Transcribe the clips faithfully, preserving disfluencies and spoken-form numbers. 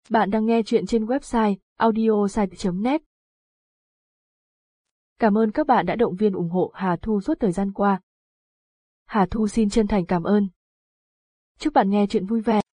Bạn đang nghe chuyện trên website audiosite chấm net. Cảm ơn các bạn đã động viên ủng hộ Hà Thu suốt thời gian qua. Hà Thu xin chân thành cảm ơn. Chúc bạn nghe chuyện vui vẻ.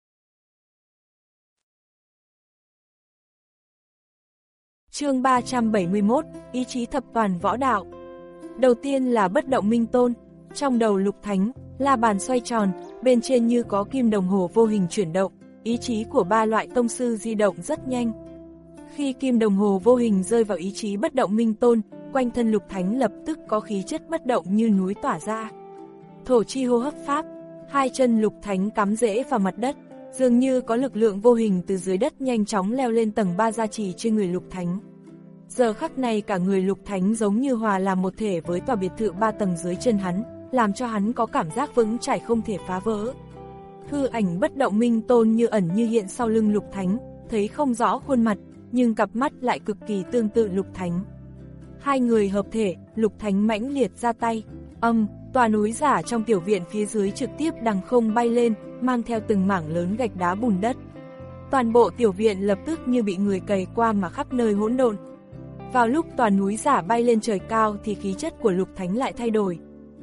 Chương ba trăm bảy mươi mốt, Ý chí thập toàn võ đạo. Đầu tiên là bất động minh tôn, trong đầu Lục Thánh, la bàn xoay tròn, bên trên như có kim đồng hồ vô hình chuyển động, ý chí của ba loại tông sư di động rất nhanh. Khi kim đồng hồ vô hình rơi vào ý chí bất động minh tôn, quanh thân Lục Thánh lập tức có khí chất bất động như núi tỏa ra. Thổ chi hô hấp pháp, hai chân Lục Thánh cắm rễ vào mặt đất, dường như có lực lượng vô hình từ dưới đất nhanh chóng leo lên tầng ba gia trì trên người Lục Thánh. Giờ khắc này cả người Lục Thánh giống như hòa làm một thể với tòa biệt thự ba tầng dưới chân hắn, làm cho hắn có cảm giác vững chãi không thể phá vỡ. Hư ảnh bất động minh tôn như ẩn như hiện sau lưng Lục Thánh, thấy không rõ khuôn mặt, nhưng cặp mắt lại cực kỳ tương tự Lục Thánh. Hai người hợp thể, Lục Thánh mãnh liệt ra tay, âm, tòa núi giả trong tiểu viện phía dưới trực tiếp đằng không bay lên, mang theo từng mảng lớn gạch đá bùn đất. Toàn bộ tiểu viện lập tức như bị người cày qua mà khắp nơi hỗn độn. Vào lúc tòa núi giả bay lên trời cao thì khí chất của Lục Thánh lại thay đổi.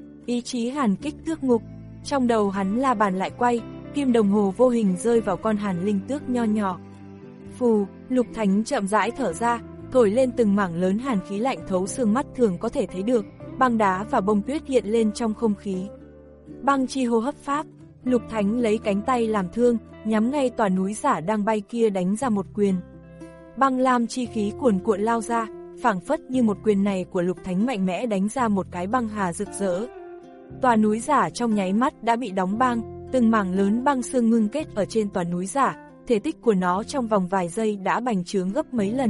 Ý chí hàn kích tước ngục, trong đầu hắn la bàn lại quay, kim đồng hồ vô hình rơi vào con hàn linh tước nho nhỏ. Phù, Lục Thánh chậm rãi thở ra, thổi lên từng mảng lớn hàn khí lạnh thấu xương mắt thường có thể thấy được, băng đá và bông tuyết hiện lên trong không khí. Băng chi hô hấp pháp, Lục Thánh lấy cánh tay làm thương, nhắm ngay tòa núi giả đang bay kia đánh ra một quyền. Băng lam chi khí cuồn cuộn lao ra, phảng phất như một quyền này của Lục Thánh mạnh mẽ đánh ra một cái băng hà rực rỡ. Tòa núi giả trong nháy mắt đã bị đóng băng, từng mảng lớn băng xương ngưng kết ở trên tòa núi giả, thể tích của nó trong vòng vài giây đã bành trướng gấp mấy lần.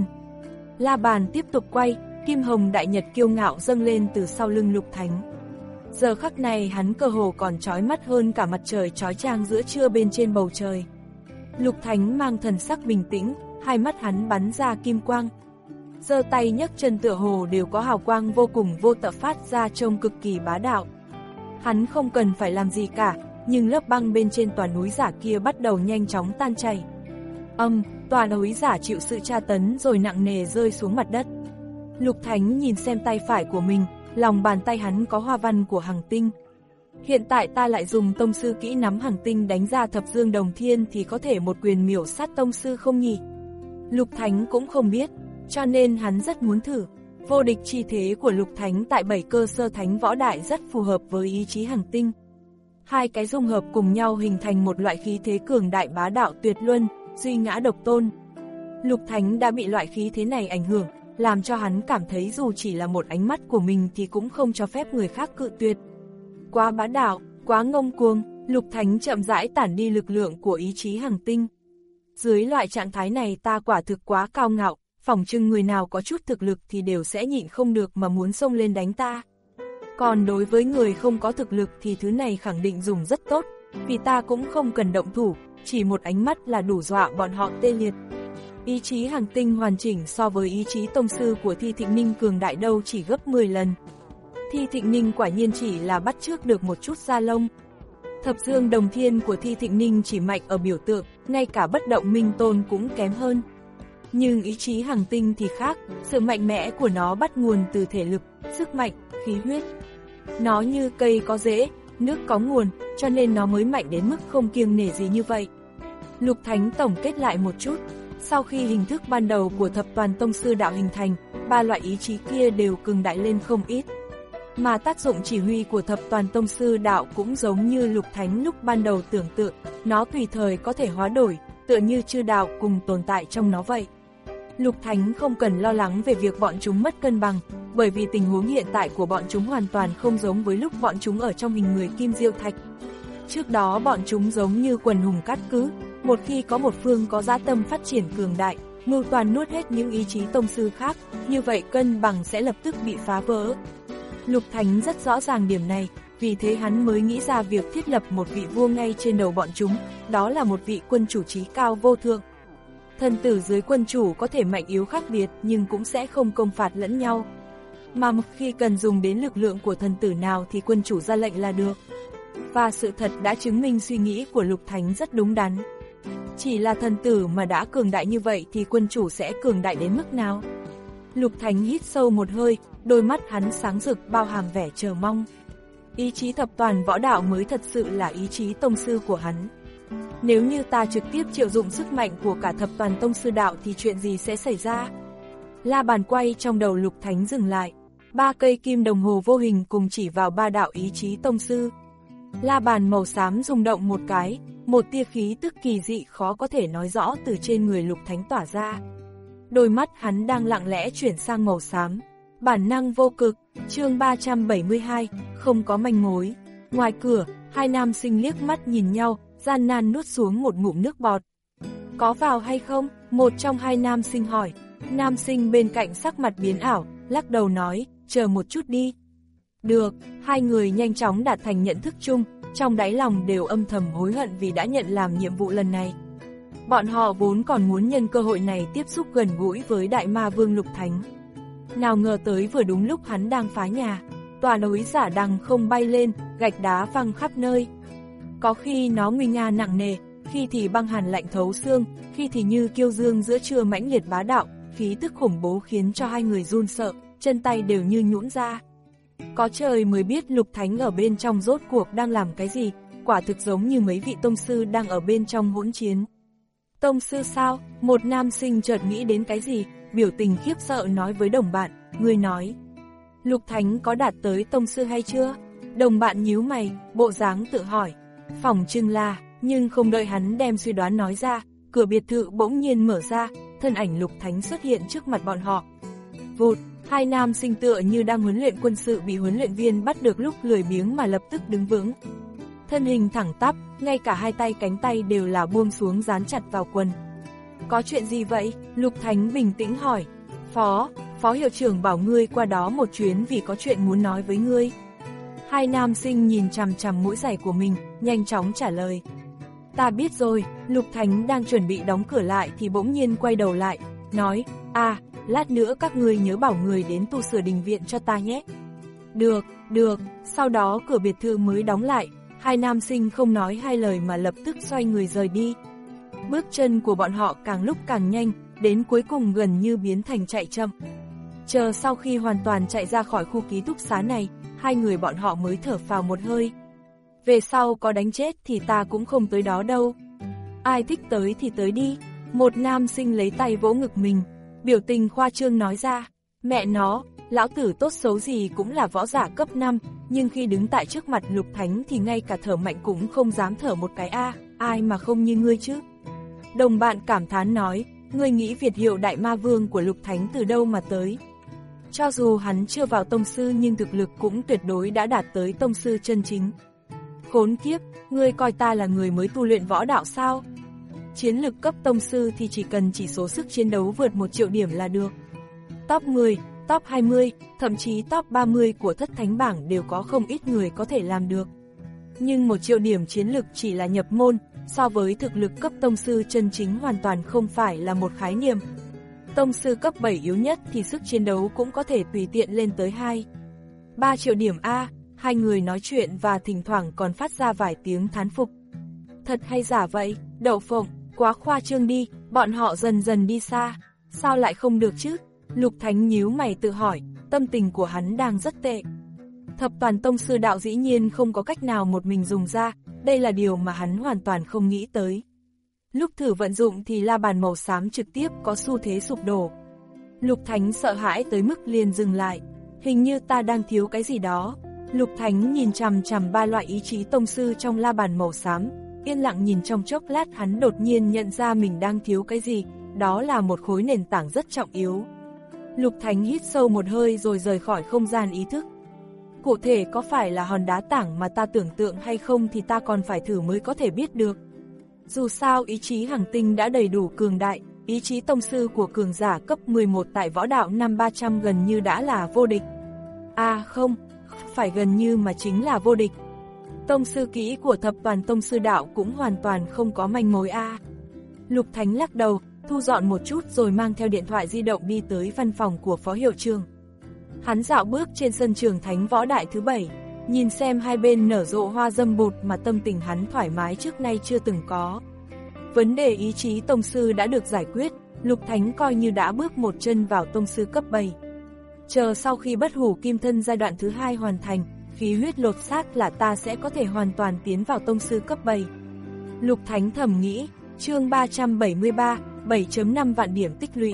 La bàn tiếp tục quay, kim hồng đại nhật kiêu ngạo dâng lên từ sau lưng Lục Thánh. Giờ khắc này hắn cơ hồ còn chói mắt hơn cả mặt trời chói chang giữa trưa bên trên bầu trời. Lục Thánh mang thần sắc bình tĩnh, hai mắt hắn bắn ra kim quang. Giơ tay nhấc chân tựa hồ đều có hào quang vô cùng vô tận phát ra trông cực kỳ bá đạo. Hắn không cần phải làm gì cả, nhưng lớp băng bên trên tòa núi giả kia bắt đầu nhanh chóng tan chảy. Âm, tòa núi giả chịu sự tra tấn rồi nặng nề rơi xuống mặt đất. Lục Thánh nhìn xem tay phải của mình, lòng bàn tay hắn có hoa văn của hằng tinh. Hiện tại ta lại dùng tông sư kỹ nắm hằng tinh đánh ra thập dương đồng thiên thì có thể một quyền miểu sát tông sư không nhỉ? Lục Thánh cũng không biết, cho nên hắn rất muốn thử. Vô địch chi thế của Lục Thánh tại bảy cơ sơ thánh võ đại rất phù hợp với ý chí hằng tinh. Hai cái dung hợp cùng nhau hình thành một loại khí thế cường đại bá đạo tuyệt luân, duy ngã độc tôn. Lục Thánh đã bị loại khí thế này ảnh hưởng, làm cho hắn cảm thấy dù chỉ là một ánh mắt của mình thì cũng không cho phép người khác cự tuyệt. Quá bá đạo, quá ngông cuồng, Lục Thánh chậm rãi tản đi lực lượng của ý chí hằng tinh. Dưới loại trạng thái này ta quả thực quá cao ngạo, phỏng chừng người nào có chút thực lực thì đều sẽ nhịn không được mà muốn xông lên đánh ta. Còn đối với người không có thực lực thì thứ này khẳng định dùng rất tốt, vì ta cũng không cần động thủ, chỉ một ánh mắt là đủ dọa bọn họ tê liệt. Ý chí hằng tinh hoàn chỉnh so với ý chí tông sư của Thi Thịnh Ninh cường đại đâu chỉ gấp mười lần. Thi Thịnh Ninh quả nhiên chỉ là bắt chước được một chút da lông. Thập dương đồng thiên của Thi Thịnh Ninh chỉ mạnh ở biểu tượng, ngay cả bất động minh tôn cũng kém hơn. Nhưng ý chí hằng tinh thì khác, sự mạnh mẽ của nó bắt nguồn từ thể lực, sức mạnh, khí huyết. Nó như cây có rễ, nước có nguồn, cho nên nó mới mạnh đến mức không kiêng nể gì như vậy. Lục Thánh tổng kết lại một chút, sau khi hình thức ban đầu của thập toàn tông sư đạo hình thành, ba loại ý chí kia đều cường đại lên không ít. Mà tác dụng chỉ huy của thập toàn tông sư đạo cũng giống như Lục Thánh lúc ban đầu tưởng tượng, nó tùy thời có thể hóa đổi, tựa như chư đạo cùng tồn tại trong nó vậy. Lục Thánh không cần lo lắng về việc bọn chúng mất cân bằng, bởi vì tình huống hiện tại của bọn chúng hoàn toàn không giống với lúc bọn chúng ở trong hình người Kim Diêu Thạch. Trước đó bọn chúng giống như quần hùng cát cứ, một khi có một phương có dã tâm phát triển cường đại, mưu toàn nuốt hết những ý chí tông sư khác, như vậy cân bằng sẽ lập tức bị phá vỡ. Lục Thánh rất rõ ràng điểm này, vì thế hắn mới nghĩ ra việc thiết lập một vị vua ngay trên đầu bọn chúng, đó là một vị quân chủ trí cao vô thượng. Thần tử dưới quân chủ có thể mạnh yếu khác biệt nhưng cũng sẽ không công phạt lẫn nhau. Mà một khi cần dùng đến lực lượng của thần tử nào thì quân chủ ra lệnh là được. Và sự thật đã chứng minh suy nghĩ của Lục Thánh rất đúng đắn. Chỉ là thần tử mà đã cường đại như vậy thì quân chủ sẽ cường đại đến mức nào? Lục Thánh hít sâu một hơi, đôi mắt hắn sáng rực bao hàm vẻ chờ mong. Ý chí thập toàn võ đạo mới thật sự là ý chí tông sư của hắn. Nếu như ta trực tiếp triệu dụng sức mạnh của cả thập toàn tông sư đạo thì chuyện gì sẽ xảy ra? La bàn quay trong đầu Lục Thánh dừng lại. Ba cây kim đồng hồ vô hình cùng chỉ vào ba đạo ý chí tông sư. La bàn màu xám rung động một cái, một tia khí tức kỳ dị khó có thể nói rõ từ trên người Lục Thánh tỏa ra. Đôi mắt hắn đang lặng lẽ chuyển sang màu xám. Bản năng vô cực, chương ba trăm bảy mươi hai, không có manh mối. Ngoài cửa, hai nam sinh liếc mắt nhìn nhau, gian nan nuốt xuống một ngụm nước bọt. Có vào hay không? Một trong hai nam sinh hỏi. Nam sinh bên cạnh sắc mặt biến ảo, lắc đầu nói, chờ một chút đi. Được, hai người nhanh chóng đạt thành nhận thức chung, trong đáy lòng đều âm thầm hối hận vì đã nhận làm nhiệm vụ lần này. Bọn họ vốn còn muốn nhân cơ hội này tiếp xúc gần gũi với Đại Ma Vương Lục Thánh. Nào ngờ tới vừa đúng lúc hắn đang phá nhà, tòa núi giả đằng không bay lên, gạch đá văng khắp nơi. Có khi nó nguy nga nặng nề, khi thì băng hàn lạnh thấu xương, khi thì như kiêu dương giữa trưa mãnh liệt bá đạo, khí tức khủng bố khiến cho hai người run sợ, chân tay đều như nhũn ra. Có trời mới biết Lục Thánh ở bên trong rốt cuộc đang làm cái gì, quả thực giống như mấy vị tông sư đang ở bên trong hỗn chiến. Tông sư sao? Một nam sinh chợt nghĩ đến cái gì, biểu tình khiếp sợ nói với đồng bạn, người nói. Lục Thánh có đạt tới tông sư hay chưa? Đồng bạn nhíu mày, bộ dáng tự hỏi. Phỏng chừng là, nhưng không đợi hắn đem suy đoán nói ra, cửa biệt thự bỗng nhiên mở ra, thân ảnh Lục Thánh xuất hiện trước mặt bọn họ. Vụt, hai nam sinh tựa như đang huấn luyện quân sự bị huấn luyện viên bắt được lúc lười biếng mà lập tức đứng vững. Thân hình thẳng tắp, ngay cả hai tay cánh tay đều là buông xuống dán chặt vào quần. Có chuyện gì vậy? Lục Thánh bình tĩnh hỏi. Phó, phó hiệu trưởng bảo ngươi qua đó một chuyến vì có chuyện muốn nói với ngươi. Hai nam sinh nhìn chằm chằm mũi giày của mình, nhanh chóng trả lời. Ta biết rồi. Lục Thánh đang chuẩn bị đóng cửa lại thì bỗng nhiên quay đầu lại, nói, à, lát nữa các ngươi nhớ bảo người đến tu sửa đình viện cho ta nhé. Được, được. Sau đó cửa biệt thự mới đóng lại, hai nam sinh không nói hai lời mà lập tức xoay người rời đi. Bước chân của bọn họ càng lúc càng nhanh, đến cuối cùng gần như biến thành chạy chậm. Chờ sau khi hoàn toàn chạy ra khỏi khu ký túc xá này, hai người bọn họ mới thở phào một hơi. Về sau có đánh chết thì ta cũng không tới đó đâu. Ai thích tới thì tới đi. Một nam sinh lấy tay vỗ ngực mình, biểu tình khoa trương nói ra. Mẹ nó, lão tử tốt xấu gì cũng là võ giả cấp năm, nhưng khi đứng tại trước mặt Lục Thánh thì ngay cả thở mạnh cũng không dám thở một cái a, ai mà không như ngươi chứ. Đồng bạn cảm thán nói, ngươi nghĩ Việt hiệu Đại Ma Vương của Lục Thánh từ đâu mà tới. Cho dù hắn chưa vào tông sư nhưng thực lực cũng tuyệt đối đã đạt tới tông sư chân chính. Khốn kiếp, ngươi coi ta là người mới tu luyện võ đạo sao? Chiến lực cấp tông sư thì chỉ cần chỉ số sức chiến đấu vượt một triệu điểm là được. Top mười, top hai mươi, thậm chí top ba mươi của thất thánh bảng đều có không ít người có thể làm được. Nhưng một triệu điểm chiến lực chỉ là nhập môn, so với thực lực cấp tông sư chân chính hoàn toàn không phải là một khái niệm. Tông sư cấp bảy yếu nhất thì sức chiến đấu cũng có thể tùy tiện lên tới hai, ba triệu điểm A. Hai người nói chuyện và thỉnh thoảng còn phát ra vài tiếng thán phục. Thật hay giả vậy, Đậu Phộng, quá khoa trương đi. Bọn họ dần dần đi xa, sao lại không được chứ? Lục Thánh nhíu mày tự hỏi, tâm tình của hắn đang rất tệ. Thập toàn tông sư đạo dĩ nhiên không có cách nào một mình dùng ra, đây là điều mà hắn hoàn toàn không nghĩ tới. Lúc thử vận dụng thì la bàn màu xám trực tiếp có xu thế sụp đổ. Lục Thánh sợ hãi tới mức liền dừng lại, hình như ta đang thiếu cái gì đó. Lục Thánh nhìn chằm chằm ba loại ý chí tông sư trong la bàn màu xám, yên lặng nhìn trong chốc lát hắn đột nhiên nhận ra mình đang thiếu cái gì, đó là một khối nền tảng rất trọng yếu. Lục Thánh hít sâu một hơi rồi rời khỏi không gian ý thức. Cụ thể có phải là hòn đá tảng mà ta tưởng tượng hay không thì ta còn phải thử mới có thể biết được. Dù sao ý chí hằng tinh đã đầy đủ cường đại, ý chí tông sư của cường giả cấp mười một tại võ đạo năm ba trăm gần như đã là vô địch. À không, không phải gần như mà chính là vô địch. Tông sư kỹ của thập toàn tông sư đạo cũng hoàn toàn không có manh mối a. À. Lục Thánh lắc đầu, thu dọn một chút rồi mang theo điện thoại di động đi tới văn phòng của phó hiệu trưởng. Hắn dạo bước trên sân trường Thánh Võ Đại thứ bảy, nhìn xem hai bên nở rộ hoa dâm bụt mà tâm tình hắn thoải mái trước nay chưa từng có. Vấn đề ý chí tông sư đã được giải quyết, Lục Thánh coi như đã bước một chân vào tông sư cấp bảy. Chờ sau khi bất hủ kim thân giai đoạn thứ hai hoàn thành, khí huyết lột xác là ta sẽ có thể hoàn toàn tiến vào tông sư cấp bảy. Lục Thánh thầm nghĩ, chương ba trăm bảy mươi ba, bảy phẩy năm vạn điểm tích lũy.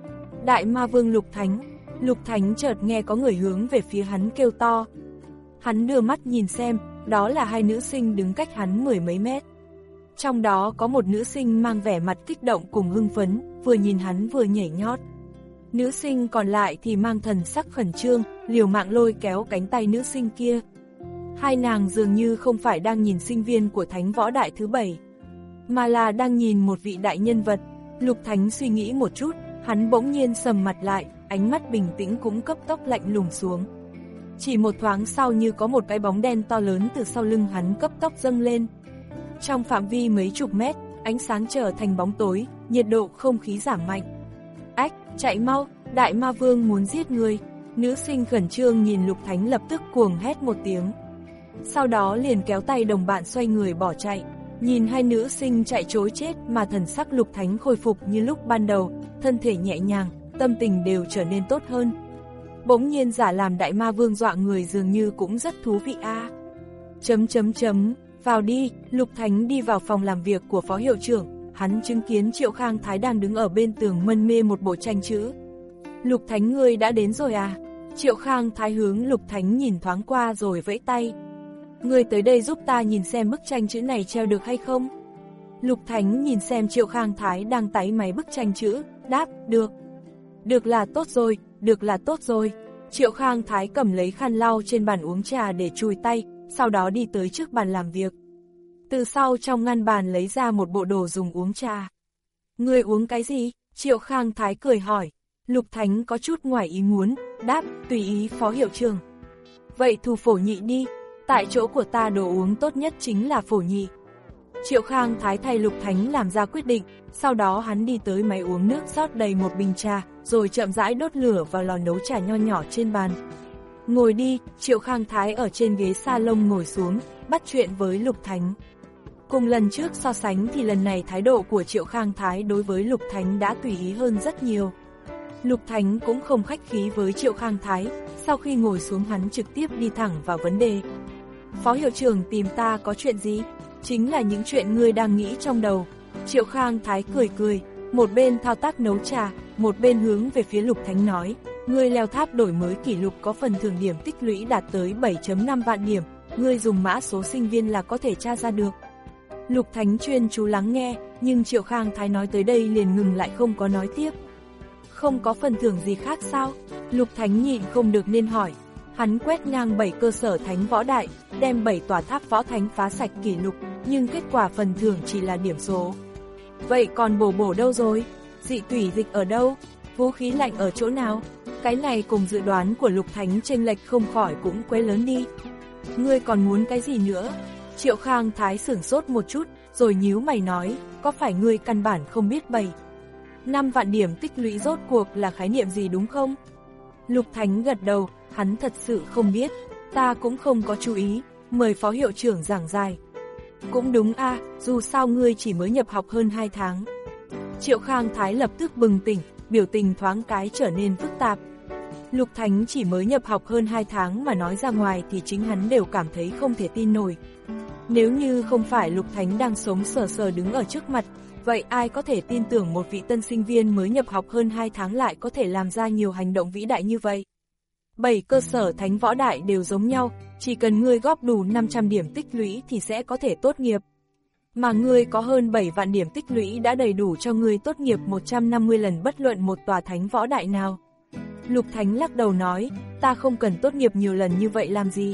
Đại Ma Vương Lục Thánh. Lục Thánh chợt nghe có người hướng về phía hắn kêu to. Hắn đưa mắt nhìn xem, đó là hai nữ sinh đứng cách hắn mười mấy mét. Trong đó có một nữ sinh mang vẻ mặt kích động cùng hưng phấn, vừa nhìn hắn vừa nhảy nhót. Nữ sinh còn lại thì mang thần sắc khẩn trương, liều mạng lôi kéo cánh tay nữ sinh kia. Hai nàng dường như không phải đang nhìn sinh viên của Thánh Võ Đại thứ bảy, mà là đang nhìn một vị đại nhân vật. Lục Thánh suy nghĩ một chút, hắn bỗng nhiên sầm mặt lại, ánh mắt bình tĩnh cũng cấp tốc lạnh lùng xuống. Chỉ một thoáng sau như có một cái bóng đen to lớn từ sau lưng hắn cấp tốc dâng lên. Trong phạm vi mấy chục mét, ánh sáng trở thành bóng tối, nhiệt độ không khí giảm mạnh. Ách, chạy mau, Đại Ma Vương muốn giết người. Nữ sinh khẩn trương nhìn Lục Thánh lập tức cuồng hét một tiếng. Sau đó liền kéo tay đồng bạn xoay người bỏ chạy. Nhìn hai nữ sinh chạy trối chết mà thần sắc Lục Thánh khôi phục như lúc ban đầu, thân thể nhẹ nhàng, tâm tình đều trở nên tốt hơn. Bỗng nhiên giả làm Đại Ma Vương dọa người dường như cũng rất thú vị a. À. Chấm chấm chấm, vào đi. Lục Thánh đi vào phòng làm việc của phó hiệu trưởng, hắn chứng kiến Triệu Khang Thái đang đứng ở bên tường mân mê một bộ tranh chữ. Lục Thánh ngươi đã đến rồi à? Triệu Khang Thái hướng Lục Thánh nhìn thoáng qua rồi vẫy tay. Ngươi tới đây giúp ta nhìn xem bức tranh chữ này treo được hay không? Lục Thánh nhìn xem Triệu Khang Thái đang táy máy bức tranh chữ, đáp, được. Được là tốt rồi, được là tốt rồi. Triệu Khang Thái cầm lấy khăn lau trên bàn uống trà để chùi tay, sau đó đi tới trước bàn làm việc. Từ sau trong ngăn bàn lấy ra một bộ đồ dùng uống trà. Ngươi uống cái gì? Triệu Khang Thái cười hỏi. Lục Thánh có chút ngoài ý muốn, đáp, tùy ý phó hiệu trưởng. Vậy thù phổ nhị đi, tại chỗ của ta đồ uống tốt nhất chính là phổ nhị. Triệu Khang Thái thay Lục Thánh làm ra quyết định, sau đó hắn đi tới máy uống nước rót đầy một bình trà, rồi chậm rãi đốt lửa vào lò nấu trà nho nhỏ trên bàn. Ngồi đi, Triệu Khang Thái ở trên ghế salon ngồi xuống, bắt chuyện với Lục Thánh. Cùng lần trước so sánh thì lần này thái độ của Triệu Khang Thái đối với Lục Thánh đã tùy ý hơn rất nhiều. Lục Thánh cũng không khách khí với Triệu Khang Thái, sau khi ngồi xuống hắn trực tiếp đi thẳng vào vấn đề. Phó hiệu trưởng tìm ta có chuyện gì? Chính là những chuyện ngươi đang nghĩ trong đầu. Triệu Khang Thái cười cười, một bên thao tác nấu trà, một bên hướng về phía Lục Thánh nói, ngươi leo tháp đổi mới kỷ lục có phần thưởng điểm tích lũy đạt tới bảy phẩy năm vạn điểm, ngươi dùng mã số sinh viên là có thể tra ra được. Lục Thánh chuyên chú lắng nghe, nhưng Triệu Khang Thái nói tới đây liền ngừng lại không có nói tiếp. Không có phần thưởng gì khác sao? Lục Thánh nhịn không được nên hỏi. Hắn quét ngang bảy cơ sở Thánh Võ Đại, đem bảy tòa tháp võ thánh phá sạch kỷ lục, nhưng kết quả phần thưởng chỉ là điểm số. Vậy còn bổ bổ đâu rồi? Dị tủy dịch ở đâu? Vũ khí lạnh ở chỗ nào? Cái này cùng dự đoán của Lục Thánh chênh lệch không khỏi cũng quấy lớn đi. Ngươi còn muốn cái gì nữa? Triệu Khang Thái sửng sốt một chút, rồi nhíu mày nói, có phải ngươi căn bản không biết bảy năm vạn điểm tích lũy rốt cuộc là khái niệm gì đúng không? Lục Thánh gật đầu, hắn thật sự không biết, ta cũng không có chú ý, mời phó hiệu trưởng giảng giải. Cũng đúng a, à, dù sao ngươi chỉ mới nhập học hơn hai tháng. Triệu Khang Thái lập tức bừng tỉnh, biểu tình thoáng cái trở nên phức tạp. Lục Thánh chỉ mới nhập học hơn hai tháng mà nói ra ngoài thì chính hắn đều cảm thấy không thể tin nổi. Nếu như không phải Lục Thánh đang sống sờ sờ đứng ở trước mặt, vậy ai có thể tin tưởng một vị tân sinh viên mới nhập học hơn hai tháng lại có thể làm ra nhiều hành động vĩ đại như vậy? Bảy cơ sở Thánh Võ Đại đều giống nhau, chỉ cần ngươi góp đủ năm trăm điểm tích lũy thì sẽ có thể tốt nghiệp. Mà ngươi có hơn bảy vạn điểm tích lũy đã đầy đủ cho ngươi tốt nghiệp một trăm năm mươi lần bất luận một tòa Thánh Võ Đại nào. Lục Thánh lắc đầu nói, ta không cần tốt nghiệp nhiều lần như vậy làm gì.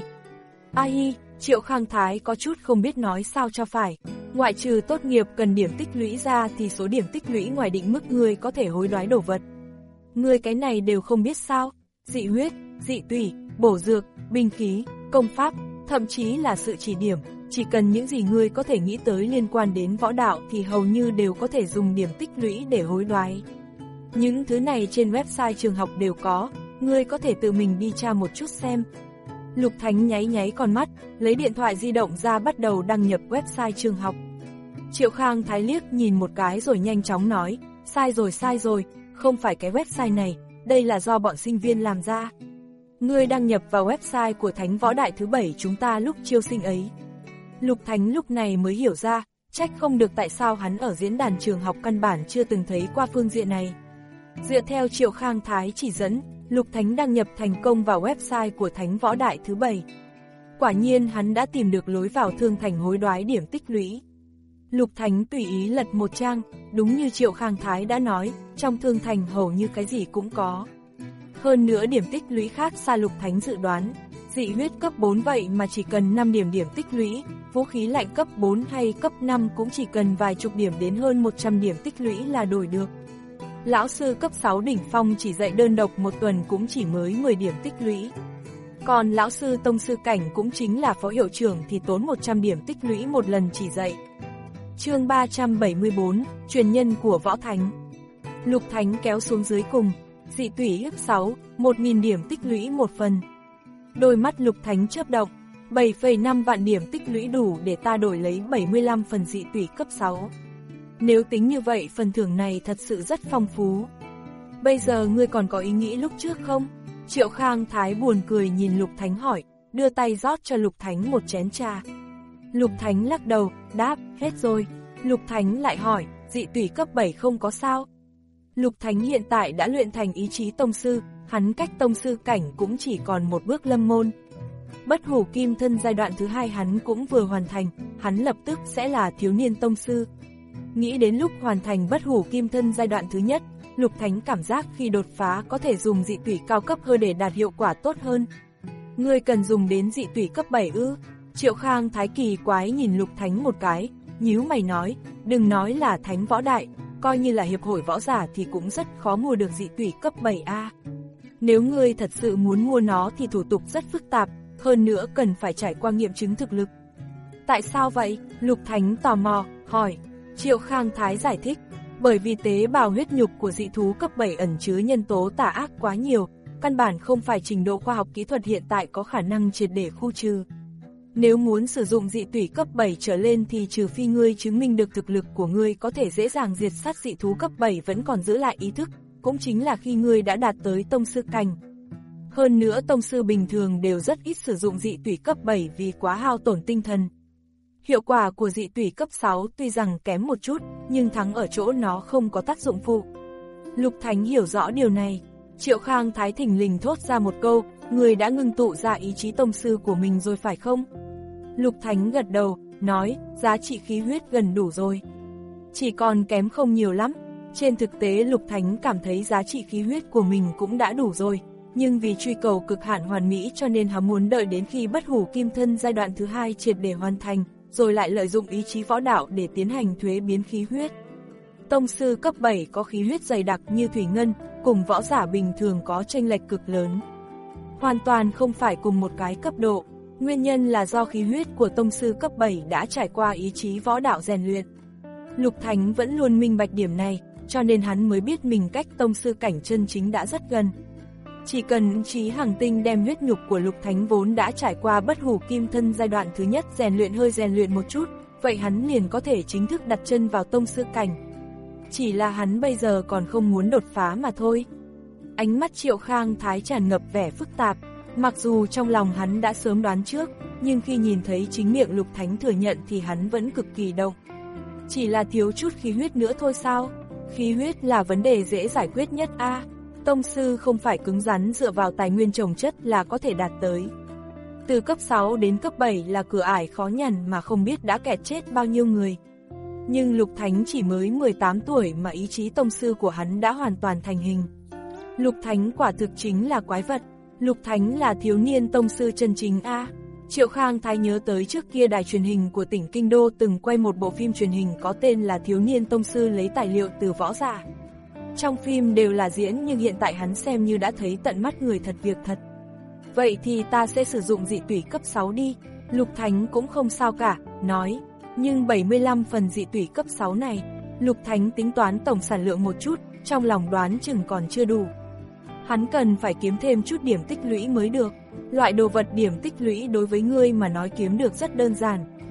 Ai, Triệu Khang Thái có chút không biết nói sao cho phải. Ngoại trừ tốt nghiệp cần điểm tích lũy ra thì số điểm tích lũy ngoài định mức ngươi có thể hối đoái đồ vật. Ngươi cái này đều không biết sao? Dị huyết, dị tủy, bổ dược, binh khí, công pháp, thậm chí là sự chỉ điểm, chỉ cần những gì ngươi có thể nghĩ tới liên quan đến võ đạo thì hầu như đều có thể dùng điểm tích lũy để hối đoái. Những thứ này trên website trường học đều có, ngươi có thể tự mình đi tra một chút xem. Lục Thánh nháy nháy con mắt, lấy điện thoại di động ra bắt đầu đăng nhập website trường học. Triệu Khang Thái liếc nhìn một cái rồi nhanh chóng nói, sai rồi sai rồi, không phải cái website này, đây là do bọn sinh viên làm ra. Ngươi đăng nhập vào website của Thánh Võ Đại thứ bảy chúng ta lúc chiêu sinh ấy. Lục Thánh lúc này mới hiểu ra, trách không được tại sao hắn ở diễn đàn trường học căn bản chưa từng thấy qua phương diện này. Dựa theo Triệu Khang Thái chỉ dẫn, Lục Thánh đăng nhập thành công vào website của Thánh Võ Đại thứ bảy. Quả nhiên hắn đã tìm được lối vào thương thành hối đoái điểm tích lũy. Lục Thánh tùy ý lật một trang, đúng như Triệu Khang Thái đã nói, trong thương thành hầu như cái gì cũng có. Hơn nữa điểm tích lũy khác xa Lục Thánh dự đoán, dị huyết cấp bốn vậy mà chỉ cần năm điểm điểm tích lũy, vũ khí lạnh cấp bốn hay cấp năm cũng chỉ cần vài chục điểm đến hơn một trăm điểm tích lũy là đổi được. Lão sư cấp sáu đỉnh phong chỉ dạy đơn độc một tuần cũng chỉ mới mười điểm tích lũy. Còn lão sư tông sư cảnh cũng chính là phó hiệu trưởng thì tốn một trăm điểm tích lũy một lần chỉ dạy. Chương ba trăm bảy mươi tư, truyền nhân của Võ Thánh. Lục Thánh kéo xuống dưới cùng, dị tủy cấp sáu, một nghìn điểm tích lũy một phần. Đôi mắt Lục Thánh chớp động, bảy phẩy năm vạn điểm tích lũy đủ để ta đổi lấy bảy mươi lăm phần dị tủy cấp sáu. Nếu tính như vậy phần thưởng này thật sự rất phong phú. Bây giờ ngươi còn có ý nghĩ lúc trước không? Triệu Khang Thái buồn cười nhìn Lục Thánh hỏi, đưa tay rót cho Lục Thánh một chén trà. Lục Thánh lắc đầu, đáp, hết rồi. Lục Thánh lại hỏi, dị tủy cấp bảy không có sao? Lục Thánh hiện tại đã luyện thành ý chí tông sư, hắn cách tông sư cảnh cũng chỉ còn một bước lâm môn. Bất hủ kim thân giai đoạn thứ hai hắn cũng vừa hoàn thành, hắn lập tức sẽ là thiếu niên tông sư. Nghĩ đến lúc hoàn thành bất hủ kim thân giai đoạn thứ nhất, Lục Thánh cảm giác khi đột phá có thể dùng dị tủy cao cấp hơn để đạt hiệu quả tốt hơn. Ngươi cần dùng đến dị tủy cấp bảy ư? Triệu Khang Thái kỳ quái nhìn Lục Thánh một cái, nhíu mày nói, đừng nói là Thánh Võ Đại, coi như là hiệp hội võ giả thì cũng rất khó mua được dị tủy cấp bảy a. Nếu ngươi thật sự muốn mua nó thì thủ tục rất phức tạp, hơn nữa cần phải trải qua nghiệm chứng thực lực. Tại sao vậy? Lục Thánh tò mò, hỏi. Triệu Khang Thái giải thích, bởi vì tế bào huyết nhục của dị thú cấp bảy ẩn chứa nhân tố tà ác quá nhiều, căn bản không phải trình độ khoa học kỹ thuật hiện tại có khả năng triệt để khu trừ. Nếu muốn sử dụng dị tủy cấp bảy trở lên thì trừ phi ngươi chứng minh được thực lực của ngươi có thể dễ dàng diệt sát dị thú cấp bảy vẫn còn giữ lại ý thức, cũng chính là khi ngươi đã đạt tới tông sư cảnh. Hơn nữa tông sư bình thường đều rất ít sử dụng dị tủy cấp bảy vì quá hao tổn tinh thần. Hiệu quả của dị tủy cấp sáu tuy rằng kém một chút, nhưng thắng ở chỗ nó không có tác dụng phụ. Lục Thánh hiểu rõ điều này. Triệu Khang Thái thình lình thốt ra một câu, người đã ngưng tụ ra ý chí tông sư của mình rồi phải không? Lục Thánh gật đầu, nói, giá trị khí huyết gần đủ rồi. Chỉ còn kém không nhiều lắm. Trên thực tế Lục Thánh cảm thấy giá trị khí huyết của mình cũng đã đủ rồi, nhưng vì truy cầu cực hạn hoàn mỹ cho nên hắn muốn đợi đến khi bất hủ kim thân giai đoạn thứ hai triệt để hoàn thành, rồi lại lợi dụng ý chí võ đạo để tiến hành thuế biến khí huyết. Tông sư cấp bảy có khí huyết dày đặc như thủy ngân, cùng võ giả bình thường có chênh lệch cực lớn. Hoàn toàn không phải cùng một cái cấp độ, nguyên nhân là do khí huyết của tông sư cấp bảy đã trải qua ý chí võ đạo rèn luyện. Lục Thánh vẫn luôn minh bạch điểm này, cho nên hắn mới biết mình cách tông sư cảnh chân chính đã rất gần. Chỉ cần Trí Hằng Tinh đem huyết nhục của Lục Thánh vốn đã trải qua bất hủ kim thân giai đoạn thứ nhất rèn luyện hơi rèn luyện một chút, vậy hắn liền có thể chính thức đặt chân vào tông sư cảnh. Chỉ là hắn bây giờ còn không muốn đột phá mà thôi. Ánh mắt Triệu Khang Thái tràn ngập vẻ phức tạp, mặc dù trong lòng hắn đã sớm đoán trước, nhưng khi nhìn thấy chính miệng Lục Thánh thừa nhận thì hắn vẫn cực kỳ động. Chỉ là thiếu chút khí huyết nữa thôi sao? Khí huyết là vấn đề dễ giải quyết nhất a. À, tông sư không phải cứng rắn dựa vào tài nguyên trồng chất là có thể đạt tới. Từ cấp sáu đến cấp bảy là cửa ải khó nhằn mà không biết đã kẹt chết bao nhiêu người. Nhưng Lục Thánh chỉ mới mười tám tuổi mà ý chí tông sư của hắn đã hoàn toàn thành hình. Lục Thánh quả thực chính là quái vật. Lục Thánh là thiếu niên tông sư chân chính a. À, Triệu Khang Thái nhớ tới trước kia đài truyền hình của tỉnh Kinh Đô từng quay một bộ phim truyền hình có tên là Thiếu niên tông sư lấy tài liệu từ võ giả. Trong phim đều là diễn nhưng hiện tại hắn xem như đã thấy tận mắt người thật việc thật. Vậy thì ta sẽ sử dụng dị tủy cấp sáu đi. Lục Thánh cũng không sao cả, nói. Nhưng bảy mươi lăm phần dị tủy cấp sáu này, Lục Thánh tính toán tổng sản lượng một chút, trong lòng đoán chừng còn chưa đủ. Hắn cần phải kiếm thêm chút điểm tích lũy mới được. Loại đồ vật điểm tích lũy đối với ngươi mà nói kiếm được rất đơn giản.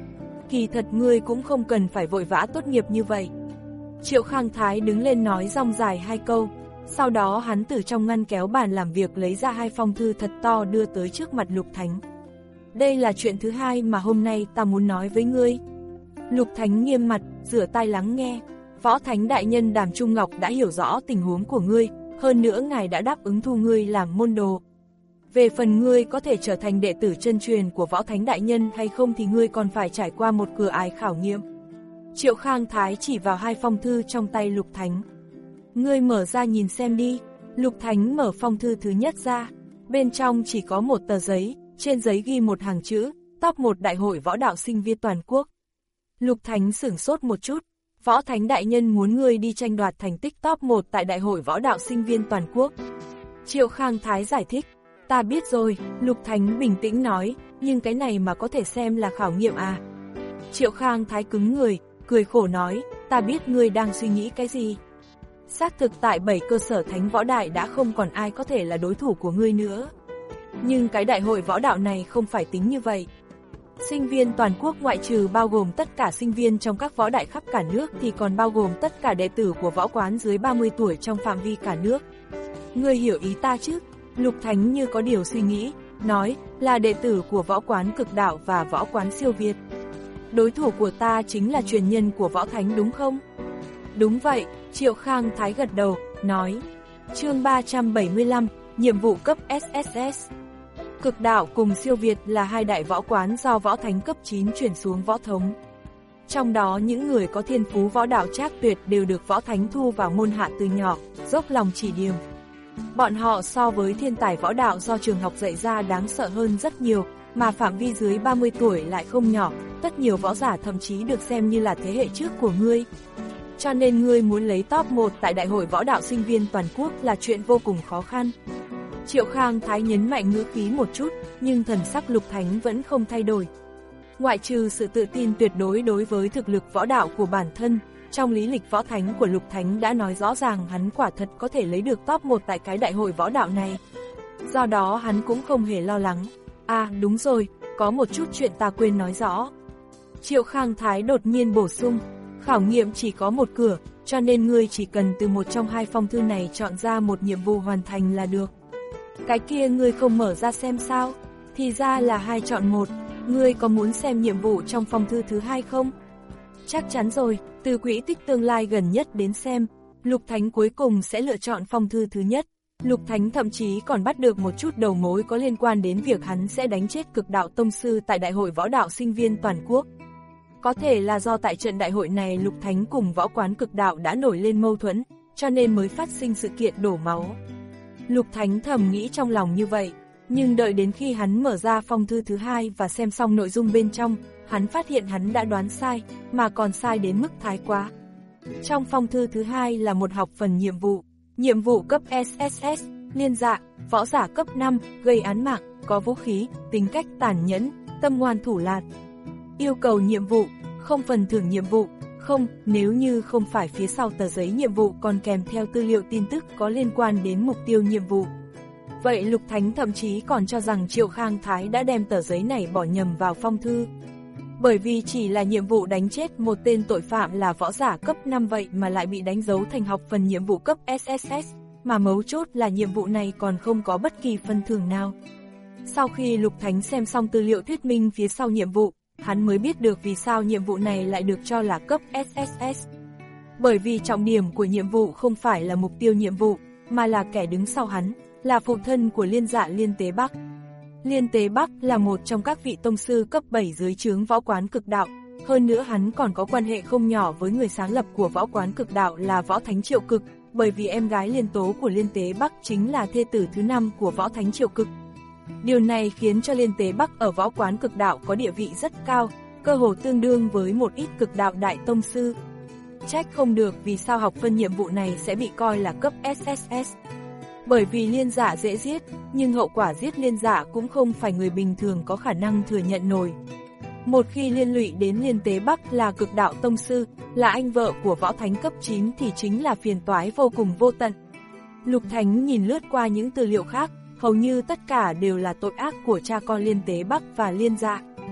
kỳ thật ngươi cũng không cần phải vội vã tốt nghiệp như vậy. Triệu Khang Thái đứng lên nói rong dài hai câu, sau đó hắn từ trong ngăn kéo bàn làm việc lấy ra hai phong thư thật to đưa tới trước mặt Lục Thánh. Đây là chuyện thứ hai mà hôm nay ta muốn nói với ngươi. Lục Thánh nghiêm mặt, rửa tai lắng nghe. Võ Thánh đại nhân Đàm Trung Ngọc đã hiểu rõ tình huống của ngươi, hơn nữa ngài đã đáp ứng thu ngươi làm môn đồ. Về phần ngươi có thể trở thành đệ tử chân truyền của Võ Thánh đại nhân hay không thì ngươi còn phải trải qua một cửa ải khảo nghiệm. Triệu Khang Thái chỉ vào hai phong thư trong tay Lục Thánh. Ngươi mở ra nhìn xem đi. Lục Thánh mở phong thư thứ nhất ra, bên trong chỉ có một tờ giấy, trên giấy ghi một hàng chữ, top một đại hội võ đạo sinh viên toàn quốc. Lục Thánh sửng sốt một chút, Võ Thánh đại nhân muốn ngươi đi tranh đoạt thành tích top một tại đại hội võ đạo sinh viên toàn quốc. Triệu Khang Thái giải thích, ta biết rồi, Lục Thánh bình tĩnh nói, nhưng cái này mà có thể xem là khảo nghiệm à? Triệu Khang Thái cứng người, cười khổ nói, ta biết ngươi đang suy nghĩ cái gì. Xác thực tại bảy cơ sở thánh võ đại đã không còn ai có thể là đối thủ của ngươi nữa. Nhưng cái đại hội võ đạo này không phải tính như vậy. Sinh viên toàn quốc ngoại trừ bao gồm tất cả sinh viên trong các võ đại khắp cả nước thì còn bao gồm tất cả đệ tử của võ quán dưới ba mươi tuổi trong phạm vi cả nước. Ngươi hiểu ý ta chứ? Lục Thánh như có điều suy nghĩ, nói là đệ tử của võ quán cực đạo và võ quán siêu việt. Đối thủ của ta chính là truyền nhân của Võ Thánh đúng không? Đúng vậy, Triệu Khang Thái gật đầu, nói. Chương ba trăm bảy mươi lăm, nhiệm vụ cấp ét ét ét. Cực đạo cùng siêu việt là hai đại võ quán do Võ Thánh cấp chín chuyển xuống Võ Thống. Trong đó những người có thiên phú võ đạo trác tuyệt đều được Võ Thánh thu vào môn hạ từ nhỏ, dốc lòng chỉ điểm. Bọn họ so với thiên tài võ đạo do trường học dạy ra đáng sợ hơn rất nhiều, mà phạm vi dưới ba mươi tuổi lại không nhỏ, rất nhiều võ giả thậm chí được xem như là thế hệ trước của ngươi. Cho nên ngươi muốn lấy top một tại đại hội võ đạo sinh viên toàn quốc là chuyện vô cùng khó khăn. Triệu Khang Thái nhấn mạnh ngữ khí một chút, nhưng thần sắc Lục Thánh vẫn không thay đổi. Ngoại trừ sự tự tin tuyệt đối đối với thực lực võ đạo của bản thân, trong lý lịch Võ Thánh của Lục Thánh đã nói rõ ràng hắn quả thật có thể lấy được top một tại cái đại hội võ đạo này. Do đó hắn cũng không hề lo lắng. À đúng rồi, có một chút chuyện ta quên nói rõ. Triệu Khang Thái đột nhiên bổ sung, khảo nghiệm chỉ có một cửa, cho nên ngươi chỉ cần từ một trong hai phong thư này chọn ra một nhiệm vụ hoàn thành là được. Cái kia ngươi không mở ra xem sao? Thì ra là hai chọn một, ngươi có muốn xem nhiệm vụ trong phong thư thứ hai không? Chắc chắn rồi, từ quỹ tích tương lai gần nhất đến xem, Lục Thánh cuối cùng sẽ lựa chọn phong thư thứ nhất. Lục Thánh thậm chí còn bắt được một chút đầu mối có liên quan đến việc hắn sẽ đánh chết cực đạo tông sư tại đại hội võ đạo sinh viên toàn quốc. Có thể là do tại trận đại hội này Lục Thánh cùng võ quán cực đạo đã nổi lên mâu thuẫn, cho nên mới phát sinh sự kiện đổ máu. Lục Thánh thầm nghĩ trong lòng như vậy, nhưng đợi đến khi hắn mở ra phong thư thứ hai và xem xong nội dung bên trong, hắn phát hiện hắn đã đoán sai, mà còn sai đến mức thái quá. Trong phong thư thứ hai là một học phần nhiệm vụ, nhiệm vụ cấp ét ét ét, liên dạ, võ giả cấp năm, gây án mạng, có vũ khí, tính cách tàn nhẫn, tâm ngoan thủ lạt. Yêu cầu nhiệm vụ, không phần thưởng nhiệm vụ, không, nếu như không phải phía sau tờ giấy nhiệm vụ còn kèm theo tư liệu tin tức có liên quan đến mục tiêu nhiệm vụ. Vậy Lục Thánh thậm chí còn cho rằng Triệu Khang Thái đã đem tờ giấy này bỏ nhầm vào phong thư. Bởi vì chỉ là nhiệm vụ đánh chết một tên tội phạm là võ giả cấp năm vậy mà lại bị đánh dấu thành học phần nhiệm vụ cấp ét ét ét, mà mấu chốt là nhiệm vụ này còn không có bất kỳ phần thưởng nào. Sau khi Lục Thánh xem xong tư liệu thuyết minh phía sau nhiệm vụ, hắn mới biết được vì sao nhiệm vụ này lại được cho là cấp ét ét ét. Bởi vì trọng điểm của nhiệm vụ không phải là mục tiêu nhiệm vụ, mà là kẻ đứng sau hắn, là phụ thân của Liên Dạ Liên Tế Bắc. Liên Tế Bắc là một trong các vị tông sư cấp bảy dưới trướng võ quán cực đạo, hơn nữa hắn còn có quan hệ không nhỏ với người sáng lập của võ quán cực đạo là Võ Thánh Triệu Cực, bởi vì em gái Liên Tố của Liên Tế Bắc chính là thê tử thứ năm của Võ Thánh Triệu Cực. Điều này khiến cho Liên Tế Bắc ở võ quán cực đạo có địa vị rất cao, cơ hồ tương đương với một ít cực đạo đại tông sư. Trách không được vì sao học phân nhiệm vụ này sẽ bị coi là cấp ét ét ét. Bởi vì Liên Dạ dễ giết, nhưng hậu quả giết Liên Dạ cũng không phải người bình thường có khả năng thừa nhận nổi. Một khi liên lụy đến Liên Tế Bắc là cực đạo tông sư, là anh vợ của Võ Thánh cấp chín thì chính là phiền toái vô cùng vô tận. Lục Thánh nhìn lướt qua những tư liệu khác, hầu như tất cả đều là tội ác của cha con Liên Tế Bắc và Liên Dạ.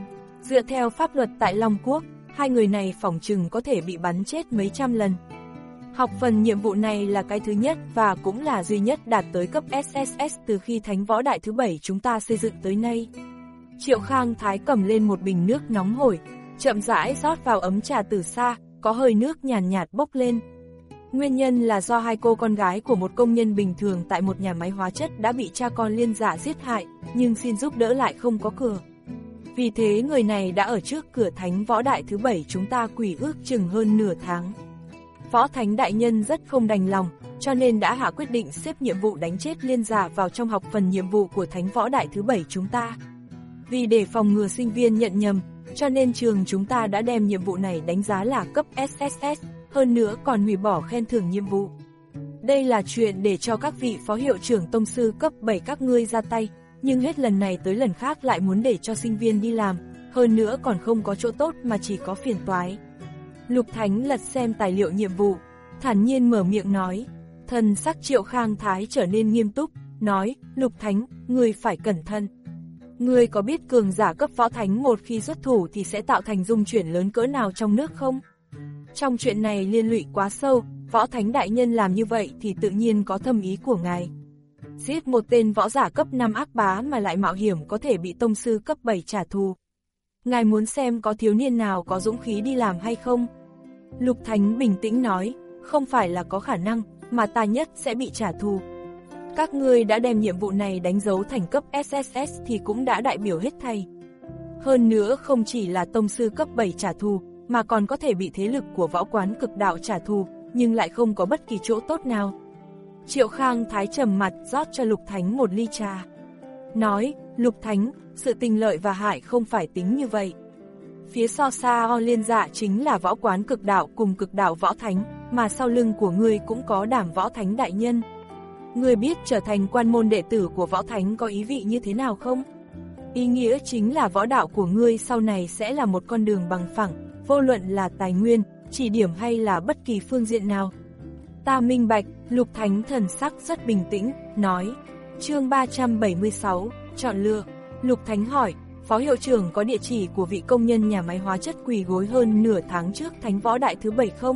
Dựa theo pháp luật tại Long Quốc, hai người này phỏng chừng có thể bị bắn chết mấy trăm lần. Học phần nhiệm vụ này là cái thứ nhất và cũng là duy nhất đạt tới cấp ét ét ét từ khi Thánh Võ Đại thứ bảy chúng ta xây dựng tới nay. Triệu Khang Thái cầm lên một bình nước nóng hổi, chậm rãi rót vào ấm trà từ xa, có hơi nước nhàn nhạt, nhạt bốc lên. Nguyên nhân là do hai cô con gái của một công nhân bình thường tại một nhà máy hóa chất đã bị cha con liên giả giết hại, nhưng xin giúp đỡ lại không có cửa. Vì thế người này đã ở trước cửa Thánh Võ Đại thứ bảy chúng ta quỷ ước chừng hơn nửa tháng. Võ Thánh Đại Nhân rất không đành lòng, cho nên đã hạ quyết định xếp nhiệm vụ đánh chết liên giả vào trong học phần nhiệm vụ của Thánh Võ Đại thứ bảy chúng ta. Vì để phòng ngừa sinh viên nhận nhầm, cho nên trường chúng ta đã đem nhiệm vụ này đánh giá là cấp ét ét ét, hơn nữa còn hủy bỏ khen thưởng nhiệm vụ. Đây là chuyện để cho các vị phó hiệu trưởng tông sư cấp bảy các ngươi ra tay, nhưng hết lần này tới lần khác lại muốn để cho sinh viên đi làm, hơn nữa còn không có chỗ tốt mà chỉ có phiền toái. Lục Thánh lật xem tài liệu nhiệm vụ, thản nhiên mở miệng nói. Thần sắc Triệu Khang Thái trở nên nghiêm túc, nói, Lục Thánh, ngươi phải cẩn thận. Ngươi có biết cường giả cấp võ thánh một khi xuất thủ thì sẽ tạo thành dung chuyển lớn cỡ nào trong nước không? Trong chuyện này liên lụy quá sâu, Võ Thánh Đại Nhân làm như vậy thì tự nhiên có thâm ý của ngài. Giết một tên võ giả cấp năm ác bá mà lại mạo hiểm có thể bị tông sư cấp bảy trả thù. Ngài muốn xem có thiếu niên nào có dũng khí đi làm hay không? Lục Thánh bình tĩnh nói, không phải là có khả năng, mà ta nhất sẽ bị trả thù. Các ngươi đã đem nhiệm vụ này đánh dấu thành cấp ét ét ét thì cũng đã đại biểu hết thầy. Hơn nữa không chỉ là tông sư cấp bảy trả thù, mà còn có thể bị thế lực của võ quán cực đạo trả thù, nhưng lại không có bất kỳ chỗ tốt nào. Triệu Khang Thái trầm mặt rót cho Lục Thánh một ly trà. Nói, Lục Thánh, sự tình lợi và hại không phải tính như vậy. Phía so xa o liên dạ chính là võ quán cực đạo cùng cực đạo võ thánh, mà sau lưng của ngươi cũng có Đảm Võ Thánh Đại Nhân. Ngươi biết trở thành quan môn đệ tử của võ thánh có ý vị như thế nào không? Ý nghĩa chính là võ đạo của ngươi sau này sẽ là một con đường bằng phẳng, vô luận là tài nguyên, chỉ điểm hay là bất kỳ phương diện nào. Ta minh bạch. Lục Thánh thần sắc rất bình tĩnh, nói. Chương ba trăm bảy mươi sáu, chọn lựa. Lục Thánh hỏi, phó hiệu trưởng có địa chỉ của vị công nhân nhà máy hóa chất quỳ gối hơn nửa tháng trước Thánh Võ Đại thứ bảy không?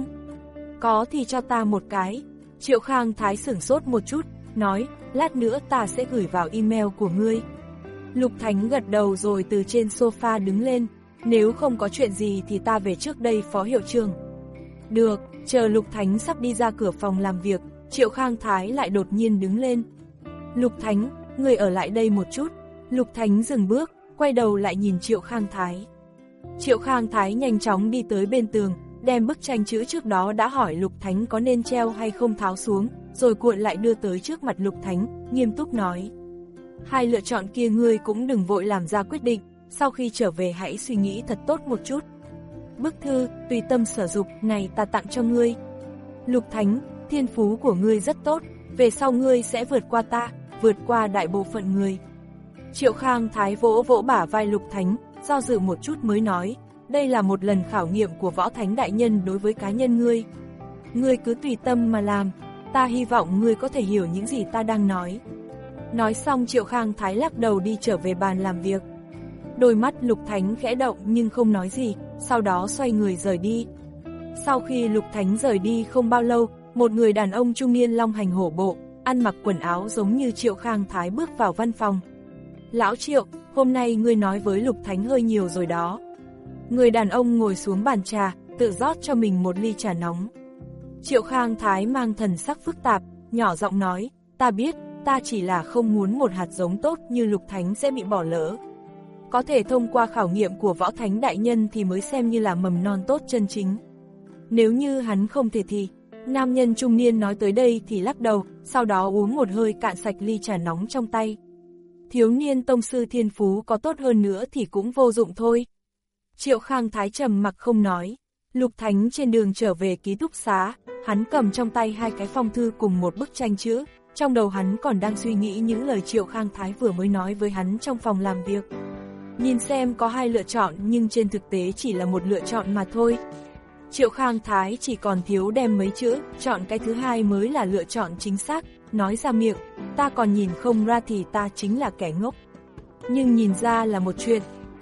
Có thì cho ta một cái. Triệu Khang Thái sửng sốt một chút, nói, lát nữa ta sẽ gửi vào email của ngươi. Lục Thánh gật đầu rồi từ trên sofa đứng lên, nếu không có chuyện gì thì ta về trước đây phó hiệu trưởng. Được, chờ Lục Thánh sắp đi ra cửa phòng làm việc, Triệu Khang Thái lại đột nhiên đứng lên. Lục Thánh, người ở lại đây một chút. Lục Thánh dừng bước, quay đầu lại nhìn Triệu Khang Thái. Triệu Khang Thái nhanh chóng đi tới bên tường, đem bức tranh chữ trước đó đã hỏi Lục Thánh có nên treo hay không tháo xuống, rồi cuộn lại đưa tới trước mặt Lục Thánh, nghiêm túc nói. Hai lựa chọn kia ngươi cũng đừng vội làm ra quyết định, sau khi trở về hãy suy nghĩ thật tốt một chút. Bức thư, tùy tâm sở dục, này ta tặng cho ngươi. Lục Thánh, thiên phú của ngươi rất tốt, về sau ngươi sẽ vượt qua ta, vượt qua đại bộ phận người. Triệu Khang Thái vỗ vỗ bả vai Lục Thánh, do dự một chút mới nói, đây là một lần khảo nghiệm của Võ Thánh Đại Nhân đối với cá nhân ngươi. Ngươi cứ tùy tâm mà làm, ta hy vọng ngươi có thể hiểu những gì ta đang nói. Nói xong Triệu Khang Thái lắc đầu đi trở về bàn làm việc. Đôi mắt Lục Thánh khẽ động nhưng không nói gì, sau đó xoay người rời đi. Sau khi Lục Thánh rời đi không bao lâu, một người đàn ông trung niên long hành hổ bộ, ăn mặc quần áo giống như Triệu Khang Thái bước vào văn phòng. Lão Triệu, hôm nay ngươi nói với Lục Thánh hơi nhiều rồi đó. Người đàn ông ngồi xuống bàn trà, tự rót cho mình một ly trà nóng. Triệu Khang Thái mang thần sắc phức tạp, nhỏ giọng nói, ta biết, ta chỉ là không muốn một hạt giống tốt như Lục Thánh sẽ bị bỏ lỡ. Có thể thông qua khảo nghiệm của Võ Thánh Đại Nhân thì mới xem như là mầm non tốt chân chính. Nếu như hắn không thể thì, nam nhân trung niên nói tới đây thì lắc đầu, sau đó uống một hơi cạn sạch ly trà nóng trong tay. Thiếu niên tông sư thiên phú có tốt hơn nữa thì cũng vô dụng thôi. Triệu Khang Thái trầm mặc không nói. Lục Thánh trên đường trở về ký túc xá, hắn cầm trong tay hai cái phong thư cùng một bức tranh chữ, trong đầu hắn còn đang suy nghĩ những lời Triệu Khang Thái vừa mới nói với hắn trong phòng làm việc. Nhìn xem có hai lựa chọn nhưng trên thực tế chỉ là một lựa chọn mà thôi. Triệu Khang Thái chỉ còn thiếu đem mấy chữ, chọn cái thứ hai mới là lựa chọn chính xác, nói ra miệng, ta còn nhìn không ra thì ta chính là kẻ ngốc. Nhưng nhìn ra là một chuyện, còn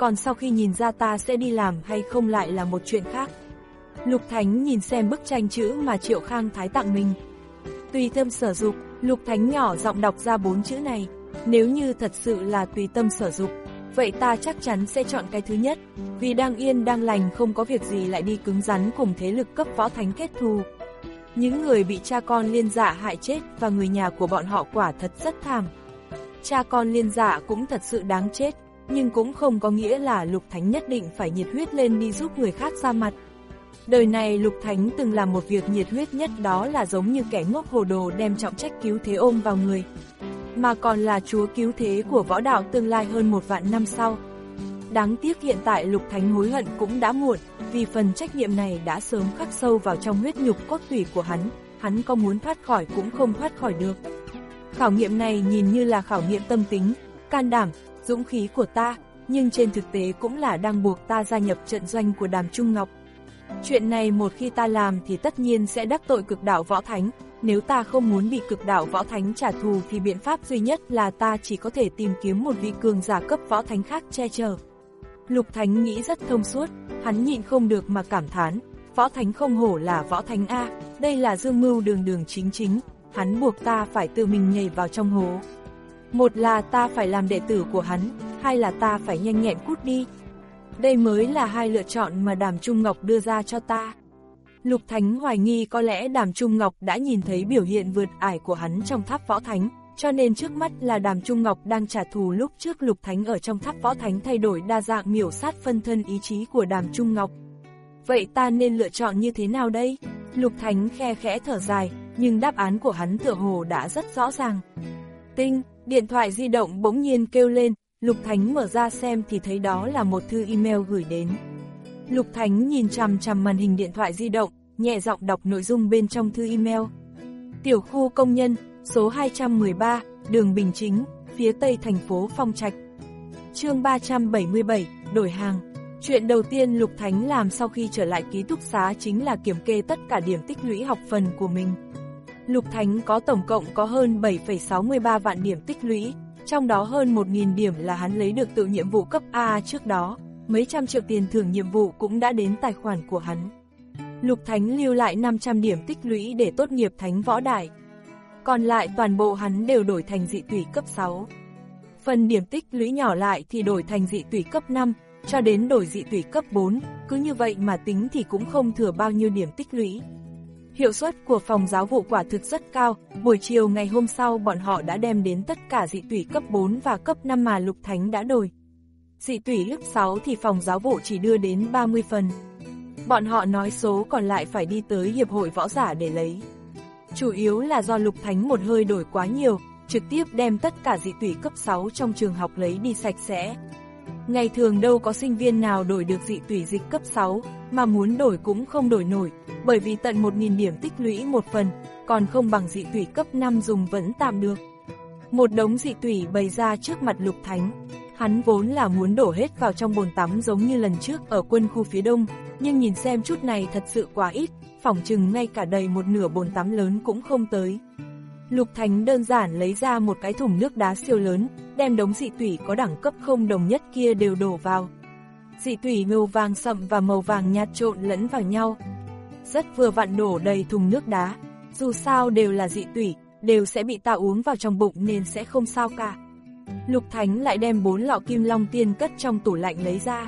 còn sau khi nhìn ra ta sẽ đi làm hay không lại là một chuyện khác. Lục Thánh nhìn xem bức tranh chữ mà Triệu Khang Thái tặng mình. Tùy tâm sở dục, Lục Thánh nhỏ giọng đọc ra bốn chữ này. Nếu như thật sự là tùy tâm sở dục, vậy ta chắc chắn sẽ chọn cái thứ nhất, vì đang yên đang lành không có việc gì lại đi cứng rắn cùng thế lực cấp võ thánh kết thù. Những người bị cha con Liên Dạ hại chết và người nhà của bọn họ quả thật rất thảm. Cha con Liên Dạ cũng thật sự đáng chết, nhưng cũng không có nghĩa là Lục Thánh nhất định phải nhiệt huyết lên đi giúp người khác ra mặt. Đời này Lục Thánh từng làm một việc nhiệt huyết nhất, đó là giống như kẻ ngốc hồ đồ đem trọng trách cứu thế ôm vào người, mà còn là chúa cứu thế của võ đạo tương lai hơn một vạn năm sau. Đáng tiếc hiện tại Lục Thánh hối hận cũng đã muộn, vì phần trách nhiệm này đã sớm khắc sâu vào trong huyết nhục cốt tủy của hắn, hắn có muốn thoát khỏi cũng không thoát khỏi được. Khảo nghiệm này nhìn như là khảo nghiệm tâm tính, can đảm, dũng khí của ta, nhưng trên thực tế cũng là đang buộc ta gia nhập trận doanh của Đàm Trung Ngọc. Chuyện này một khi ta làm thì tất nhiên sẽ đắc tội cực đạo võ thánh, nếu ta không muốn bị cực đạo võ thánh trả thù thì biện pháp duy nhất là ta chỉ có thể tìm kiếm một vị cường giả cấp võ thánh khác che chở. Lục Thánh nghĩ rất thông suốt, hắn nhịn không được mà cảm thán, võ thánh không hổ là võ thánh A, đây là dương mưu đường đường chính chính, hắn buộc ta phải tự mình nhảy vào trong hố. Một là ta phải làm đệ tử của hắn, hai là ta phải nhanh nhẹn cút đi. Đây mới là hai lựa chọn mà Đàm Trung Ngọc đưa ra cho ta. Lục Thánh hoài nghi có lẽ Đàm Trung Ngọc đã nhìn thấy biểu hiện vượt ải của hắn trong tháp võ thánh, cho nên trước mắt là Đàm Trung Ngọc đang trả thù lúc trước Lục Thánh ở trong tháp võ thánh thay đổi đa dạng miểu sát phân thân ý chí của Đàm Trung Ngọc. Vậy ta nên lựa chọn như thế nào đây? Lục Thánh khe khẽ thở dài, nhưng đáp án của hắn tựa hồ đã rất rõ ràng. Tinh, điện thoại di động bỗng nhiên kêu lên, Lục Thánh mở ra xem thì thấy đó là một thư email gửi đến. Lục Thánh nhìn chằm chằm màn hình điện thoại di động, nhẹ giọng đọc nội dung bên trong thư email. Tiểu khu công nhân, số hai trăm mười ba, đường Bình Chính, phía tây thành phố Phong Trạch. Chương ba trăm bảy mươi bảy, đổi hàng. Chuyện đầu tiên Lục Thánh làm sau khi trở lại ký túc xá chính là kiểm kê tất cả điểm tích lũy học phần của mình. Lục Thánh có tổng cộng có hơn bảy phẩy sáu mươi ba vạn điểm tích lũy, trong đó hơn một nghìn điểm là hắn lấy được từ nhiệm vụ cấp A trước đó, mấy trăm triệu tiền thưởng nhiệm vụ cũng đã đến tài khoản của hắn. Lục Thánh lưu lại năm trăm điểm tích lũy để tốt nghiệp Thánh Võ Đại. Còn lại toàn bộ hắn đều đổi thành dị tủy cấp sáu. Phần điểm tích lũy nhỏ lại thì đổi thành dị tủy cấp năm, cho đến đổi dị tủy cấp bốn, cứ như vậy mà tính thì cũng không thừa bao nhiêu điểm tích lũy. Hiệu suất của phòng giáo vụ quả thực rất cao, buổi chiều ngày hôm sau bọn họ đã đem đến tất cả dị tủy cấp bốn và cấp năm mà Lục Thánh đã đổi. Dị tủy lớp sáu thì phòng giáo vụ chỉ đưa đến ba mươi phần. Bọn họ nói số còn lại phải đi tới hiệp hội võ giả để lấy. Chủ yếu là do Lục Thánh một hơi đổi quá nhiều, trực tiếp đem tất cả dị tủy cấp sáu trong trường học lấy đi sạch sẽ. Ngày thường đâu có sinh viên nào đổi được dị tủy dịch cấp sáu, mà muốn đổi cũng không đổi nổi, bởi vì tận một nghìn điểm tích lũy một phần, còn không bằng dị tủy cấp năm dùng vẫn tạm được. Một đống dị tủy bày ra trước mặt Lục Thánh, hắn vốn là muốn đổ hết vào trong bồn tắm giống như lần trước ở quân khu phía đông, nhưng nhìn xem chút này thật sự quá ít, phỏng chừng ngay cả đầy một nửa bồn tắm lớn cũng không tới. Lục Thánh đơn giản lấy ra một cái thùng nước đá siêu lớn, đem đống dị tủy có đẳng cấp không đồng nhất kia đều đổ vào. Dị tủy màu vàng sậm và màu vàng nhạt trộn lẫn vào nhau, rất vừa vặn đổ đầy thùng nước đá. Dù sao đều là dị tủy, đều sẽ bị ta uống vào trong bụng nên sẽ không sao cả. Lục Thánh lại đem bốn lọ Kim Long Tiên cất trong tủ lạnh lấy ra.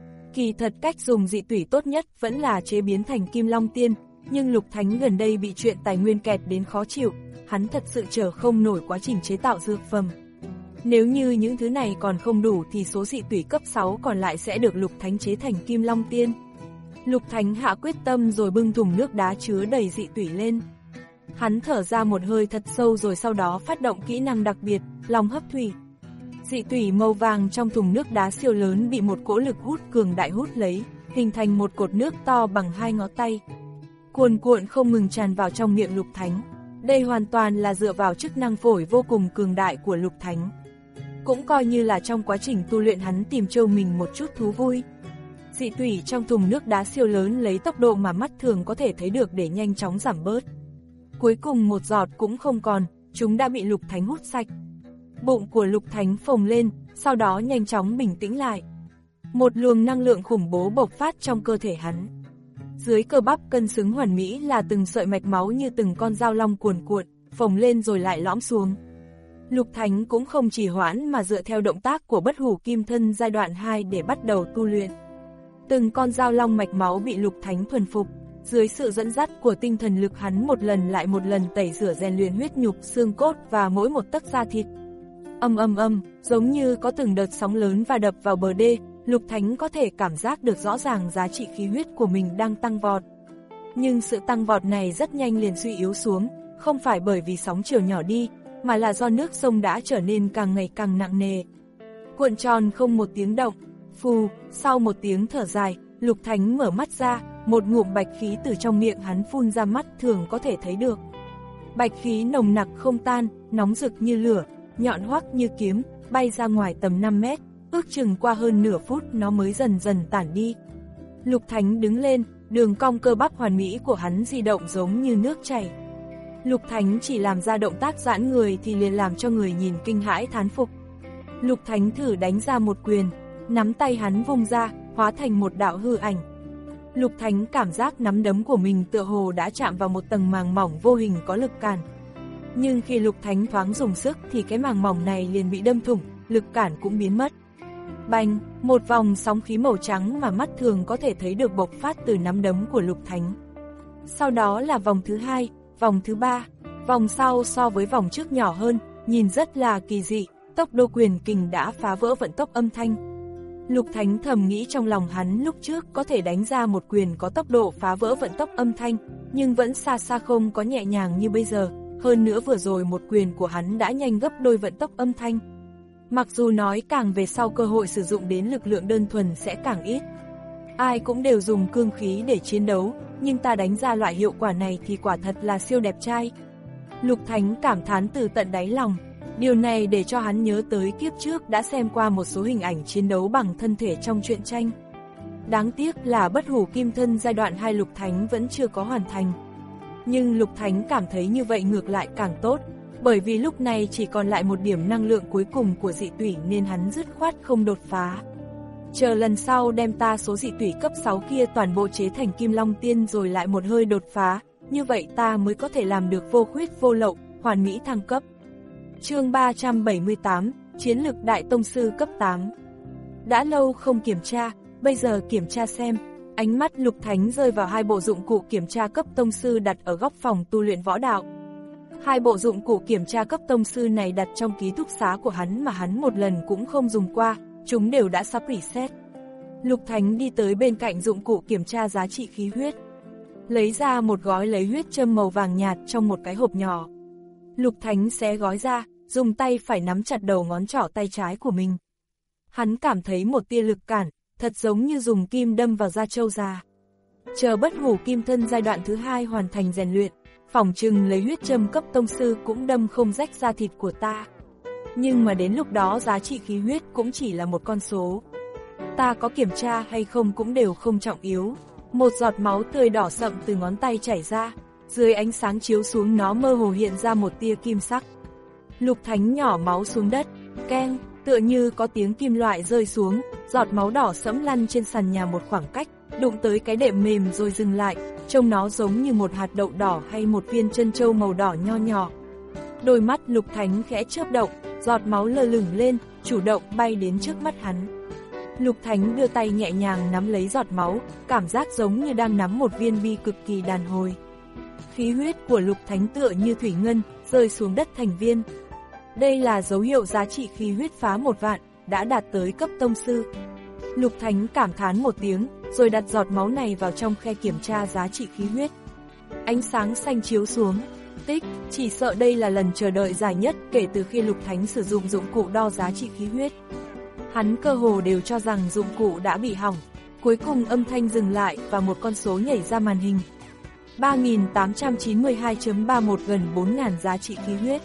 Kỳ thật cách dùng dị tủy tốt nhất vẫn là chế biến thành Kim Long Tiên, nhưng Lục Thánh gần đây bị chuyện tài nguyên kẹt đến khó chịu, hắn thật sự chờ không nổi quá trình chế tạo dược phẩm. Nếu như những thứ này còn không đủ thì số dị tủy cấp sáu còn lại sẽ được Lục Thánh chế thành Kim Long Tiên. Lục Thánh hạ quyết tâm rồi bưng thùng nước đá chứa đầy dị tủy lên. Hắn thở ra một hơi thật sâu rồi sau đó phát động kỹ năng đặc biệt, lòng hấp thủy. Dị tủy màu vàng trong thùng nước đá siêu lớn bị một cỗ lực hút cường đại hút lấy, hình thành một cột nước to bằng hai ngón tay. Cuồn cuộn không ngừng tràn vào trong miệng Lục Thánh. Đây hoàn toàn là dựa vào chức năng phổi vô cùng cường đại của Lục Thánh. Cũng coi như là trong quá trình tu luyện hắn tìm trâu mình một chút thú vui. Dị tủy trong thùng nước đá siêu lớn lấy tốc độ mà mắt thường có thể thấy được để nhanh chóng giảm bớt. Cuối cùng một giọt cũng không còn, chúng đã bị Lục Thánh hút sạch. Bụng của Lục Thánh phồng lên, sau đó nhanh chóng bình tĩnh lại. Một luồng năng lượng khủng bố bộc phát trong cơ thể hắn. Dưới cơ bắp cân xứng hoàn mỹ là từng sợi mạch máu như từng con dao long cuồn cuộn, phồng lên rồi lại lõm xuống. Lục Thánh cũng không trì hoãn mà dựa theo động tác của Bất Hủ Kim Thân giai đoạn hai để bắt đầu tu luyện. Từng con dao long mạch máu bị Lục Thánh thuần phục, dưới sự dẫn dắt của tinh thần lực hắn một lần lại một lần tẩy rửa rèn luyện huyết nhục, xương cốt và mỗi một tấc da thịt. Âm âm âm, giống như có từng đợt sóng lớn va đập vào bờ đê, Lục Thánh có thể cảm giác được rõ ràng giá trị khí huyết của mình đang tăng vọt. Nhưng sự tăng vọt này rất nhanh liền suy yếu xuống, không phải bởi vì sóng chiều nhỏ đi, mà là do nước sông đã trở nên càng ngày càng nặng nề. Cuộn tròn không một tiếng động, phù, sau một tiếng thở dài, Lục Thánh mở mắt ra, một ngụm bạch khí từ trong miệng hắn phun ra, mắt thường có thể thấy được. Bạch khí nồng nặc không tan, nóng rực như lửa, nhọn hoắc như kiếm, bay ra ngoài tầm năm mét, ước chừng qua hơn nửa phút nó mới dần dần tản đi. Lục Thánh đứng lên, đường cong cơ bắp hoàn mỹ của hắn di động giống như nước chảy. Lục Thánh chỉ làm ra động tác giãn người thì liền làm cho người nhìn kinh hãi thán phục. Lục Thánh thử đánh ra một quyền, nắm tay hắn vung ra, hóa thành một đạo hư ảnh. Lục Thánh cảm giác nắm đấm của mình tựa hồ đã chạm vào một tầng màng mỏng vô hình có lực cản. Nhưng khi Lục Thánh thoáng dùng sức thì cái màng mỏng này liền bị đâm thủng, lực cản cũng biến mất. Bành, một vòng sóng khí màu trắng mà mắt thường có thể thấy được bộc phát từ nắm đấm của Lục Thánh. Sau đó là vòng thứ hai, vòng thứ ba, vòng sau so với vòng trước nhỏ hơn, nhìn rất là kỳ dị, tốc độ quyền kình đã phá vỡ vận tốc âm thanh. Lục Thánh thầm nghĩ trong lòng hắn lúc trước có thể đánh ra một quyền có tốc độ phá vỡ vận tốc âm thanh, nhưng vẫn xa xa không có nhẹ nhàng như bây giờ, hơn nữa vừa rồi một quyền của hắn đã nhanh gấp đôi vận tốc âm thanh. Mặc dù nói càng về sau cơ hội sử dụng đến lực lượng đơn thuần sẽ càng ít. Ai cũng đều dùng cương khí để chiến đấu, nhưng ta đánh ra loại hiệu quả này thì quả thật là siêu đẹp trai. Lục Thánh cảm thán từ tận đáy lòng, điều này để cho hắn nhớ tới kiếp trước đã xem qua một số hình ảnh chiến đấu bằng thân thể trong truyện tranh. Đáng tiếc là Bất Hủ Kim Thân giai đoạn hai Lục Thánh vẫn chưa có hoàn thành. Nhưng Lục Thánh cảm thấy như vậy ngược lại càng tốt, bởi vì lúc này chỉ còn lại một điểm năng lượng cuối cùng của dị tủy nên hắn dứt khoát không đột phá. Chờ lần sau đem ta số dị tủy cấp sáu kia toàn bộ chế thành Kim Long Tiên rồi lại một hơi đột phá, như vậy ta mới có thể làm được vô khuyết vô lậu, hoàn mỹ thăng cấp. Chương ba trăm bảy mươi tám, Chiến lực Đại Tông Sư cấp tám. Đã lâu không kiểm tra, bây giờ kiểm tra xem. Ánh mắt Lục Thánh rơi vào hai bộ dụng cụ kiểm tra cấp tông sư đặt ở góc phòng tu luyện võ đạo. Hai bộ dụng cụ kiểm tra cấp tông sư này đặt trong ký túc xá của hắn mà hắn một lần cũng không dùng qua, chúng đều đã sắp reset. Lục Thánh đi tới bên cạnh dụng cụ kiểm tra giá trị khí huyết, lấy ra một gói lấy huyết châm màu vàng nhạt trong một cái hộp nhỏ. Lục Thánh xé gói ra, dùng tay phải nắm chặt đầu ngón trỏ tay trái của mình. Hắn cảm thấy một tia lực cản, thật giống như dùng kim đâm vào da trâu già. Chờ Bất Hủ Kim Thân giai đoạn thứ hai hoàn thành rèn luyện, phỏng chừng lấy huyết châm cấp tông sư cũng đâm không rách da thịt của ta. Nhưng mà đến lúc đó giá trị khí huyết cũng chỉ là một con số. Ta có kiểm tra hay không cũng đều không trọng yếu. Một giọt máu tươi đỏ sậm từ ngón tay chảy ra, dưới ánh sáng chiếu xuống nó mơ hồ hiện ra một tia kim sắc. Lục Thánh nhỏ máu xuống đất, keng, tựa như có tiếng kim loại rơi xuống, giọt máu đỏ sẫm lăn trên sàn nhà một khoảng cách, đụng tới cái đệm mềm rồi dừng lại, trông nó giống như một hạt đậu đỏ hay một viên trân châu màu đỏ nho nhỏ. Đôi mắt Lục Thánh khẽ chớp động, giọt máu lơ lửng lên, chủ động bay đến trước mắt hắn. Lục Thánh đưa tay nhẹ nhàng nắm lấy giọt máu, cảm giác giống như đang nắm một viên bi cực kỳ đàn hồi. Khí huyết của Lục Thánh tựa như thủy ngân, rơi xuống đất thành viên. Đây là dấu hiệu giá trị khí huyết phá một vạn, đã đạt tới cấp tông sư. Lục Thánh cảm thán một tiếng, rồi đặt giọt máu này vào trong khe kiểm tra giá trị khí huyết. Ánh sáng xanh chiếu xuống, tích, chỉ sợ đây là lần chờ đợi dài nhất kể từ khi Lục Thánh sử dụng dụng cụ đo giá trị khí huyết. Hắn cơ hồ đều cho rằng dụng cụ đã bị hỏng, cuối cùng âm thanh dừng lại và một con số nhảy ra màn hình. ba nghìn tám trăm chín mươi hai phẩy ba mươi mốt gần bốn nghìn giá trị khí huyết.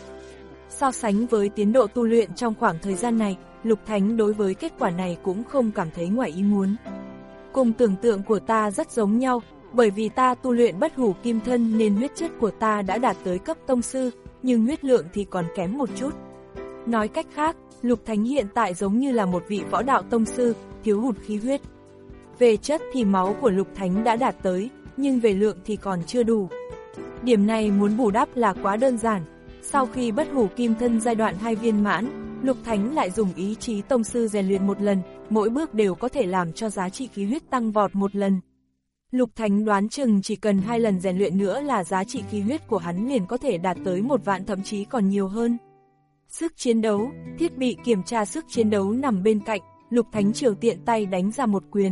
So sánh với tiến độ tu luyện trong khoảng thời gian này, Lục Thánh đối với kết quả này cũng không cảm thấy ngoài ý muốn. Cùng tưởng tượng của ta rất giống nhau, bởi vì ta tu luyện Bất Hủ Kim Thân nên huyết chất của ta đã đạt tới cấp tông sư, nhưng huyết lượng thì còn kém một chút. Nói cách khác, Lục Thánh hiện tại giống như là một vị võ đạo tông sư, thiếu hụt khí huyết. Về chất thì máu của Lục Thánh đã đạt tới, nhưng về lượng thì còn chưa đủ. Điểm này muốn bù đắp là quá đơn giản. Sau khi bất hủ kim thân giai đoạn hai viên mãn, Lục Thánh lại dùng ý chí tông sư rèn luyện một lần, mỗi bước đều có thể làm cho giá trị khí huyết tăng vọt một lần. Lục Thánh đoán chừng chỉ cần hai lần rèn luyện nữa là giá trị khí huyết của hắn liền có thể đạt tới một vạn, thậm chí còn nhiều hơn. Sức chiến đấu, thiết bị kiểm tra sức chiến đấu nằm bên cạnh, Lục Thánh Triều tiện tay đánh ra một quyền.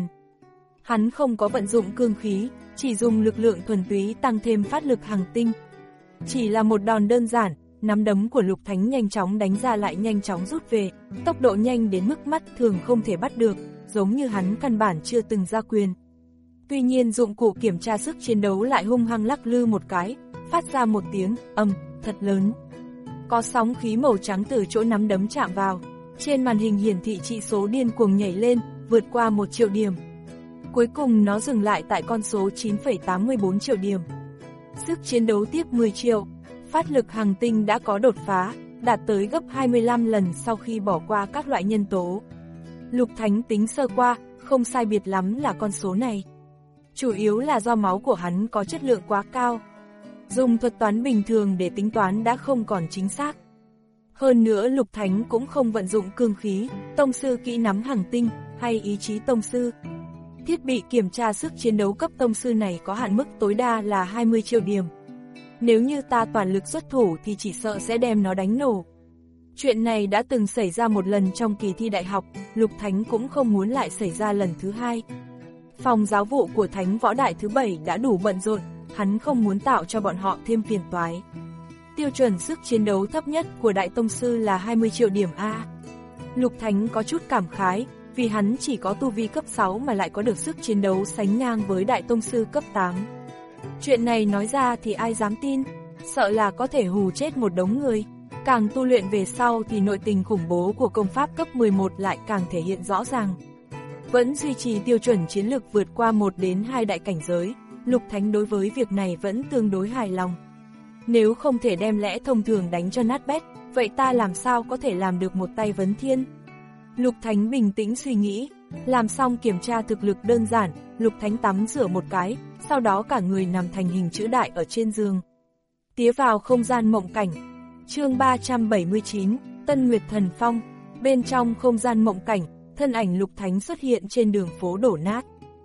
Hắn không có vận dụng cương khí, chỉ dùng lực lượng thuần túy tăng thêm phát lực hằng tinh. Chỉ là một đòn đơn giản, nắm đấm của Lục Thánh nhanh chóng đánh ra lại nhanh chóng rút về, tốc độ nhanh đến mức mắt thường không thể bắt được, giống như hắn căn bản chưa từng ra quyền. Tuy nhiên dụng cụ kiểm tra sức chiến đấu lại hung hăng lắc lư một cái, phát ra một tiếng ầm thật lớn. Có sóng khí màu trắng từ chỗ nắm đấm chạm vào, trên màn hình hiển thị chỉ số điên cuồng nhảy lên, vượt qua một triệu điểm. Cuối cùng nó dừng lại tại con số chín phẩy tám mươi bốn triệu điểm. Sức chiến đấu tiếp mười triệu, phát lực hằng tinh đã có đột phá, đạt tới gấp hai mươi lăm lần sau khi bỏ qua các loại nhân tố. Lục Thánh tính sơ qua, không sai biệt lắm là con số này. Chủ yếu là do máu của hắn có chất lượng quá cao. Dùng thuật toán bình thường để tính toán đã không còn chính xác. Hơn nữa Lục Thánh cũng không vận dụng cương khí, tông sư kỹ nắm hằng tinh, hay ý chí tông sư. Thiết bị kiểm tra sức chiến đấu cấp tông sư này có hạn mức tối đa là hai mươi triệu điểm. Nếu như ta toàn lực xuất thủ thì chỉ sợ sẽ đem nó đánh nổ. Chuyện này đã từng xảy ra một lần trong kỳ thi đại học, Lục Thánh cũng không muốn lại xảy ra lần thứ hai. Phòng giáo vụ của Thánh Võ Đại thứ bảy đã đủ bận rộn, hắn không muốn tạo cho bọn họ thêm phiền toái. Tiêu chuẩn sức chiến đấu thấp nhất của Đại Tông Sư là hai mươi triệu điểm A. Lục Thánh có chút cảm khái, vì hắn chỉ có tu vi cấp sáu mà lại có được sức chiến đấu sánh ngang với Đại Tông Sư cấp tám. Chuyện này nói ra thì ai dám tin, sợ là có thể hù chết một đống người. Càng tu luyện về sau thì nội tình khủng bố của công pháp cấp mười một lại càng thể hiện rõ ràng. Vẫn duy trì tiêu chuẩn chiến lược vượt qua một đến hai đại cảnh giới, Lục Thánh đối với việc này vẫn tương đối hài lòng. Nếu không thể đem lẽ thông thường đánh cho nát bét, vậy ta làm sao có thể làm được một tay vấn thiên? Lục Thánh bình tĩnh suy nghĩ, làm xong kiểm tra thực lực đơn giản, Lục Thánh tắm rửa một cái, sau đó cả người nằm thành hình chữ đại ở trên giường. Tía vào không gian mộng cảnh. Chương ba trăm bảy mươi chín, Tân Nguyệt Thần Phong. Bên trong không gian mộng cảnh, thân ảnh Lục Thánh xuất hiện trên đường phố đổ nát.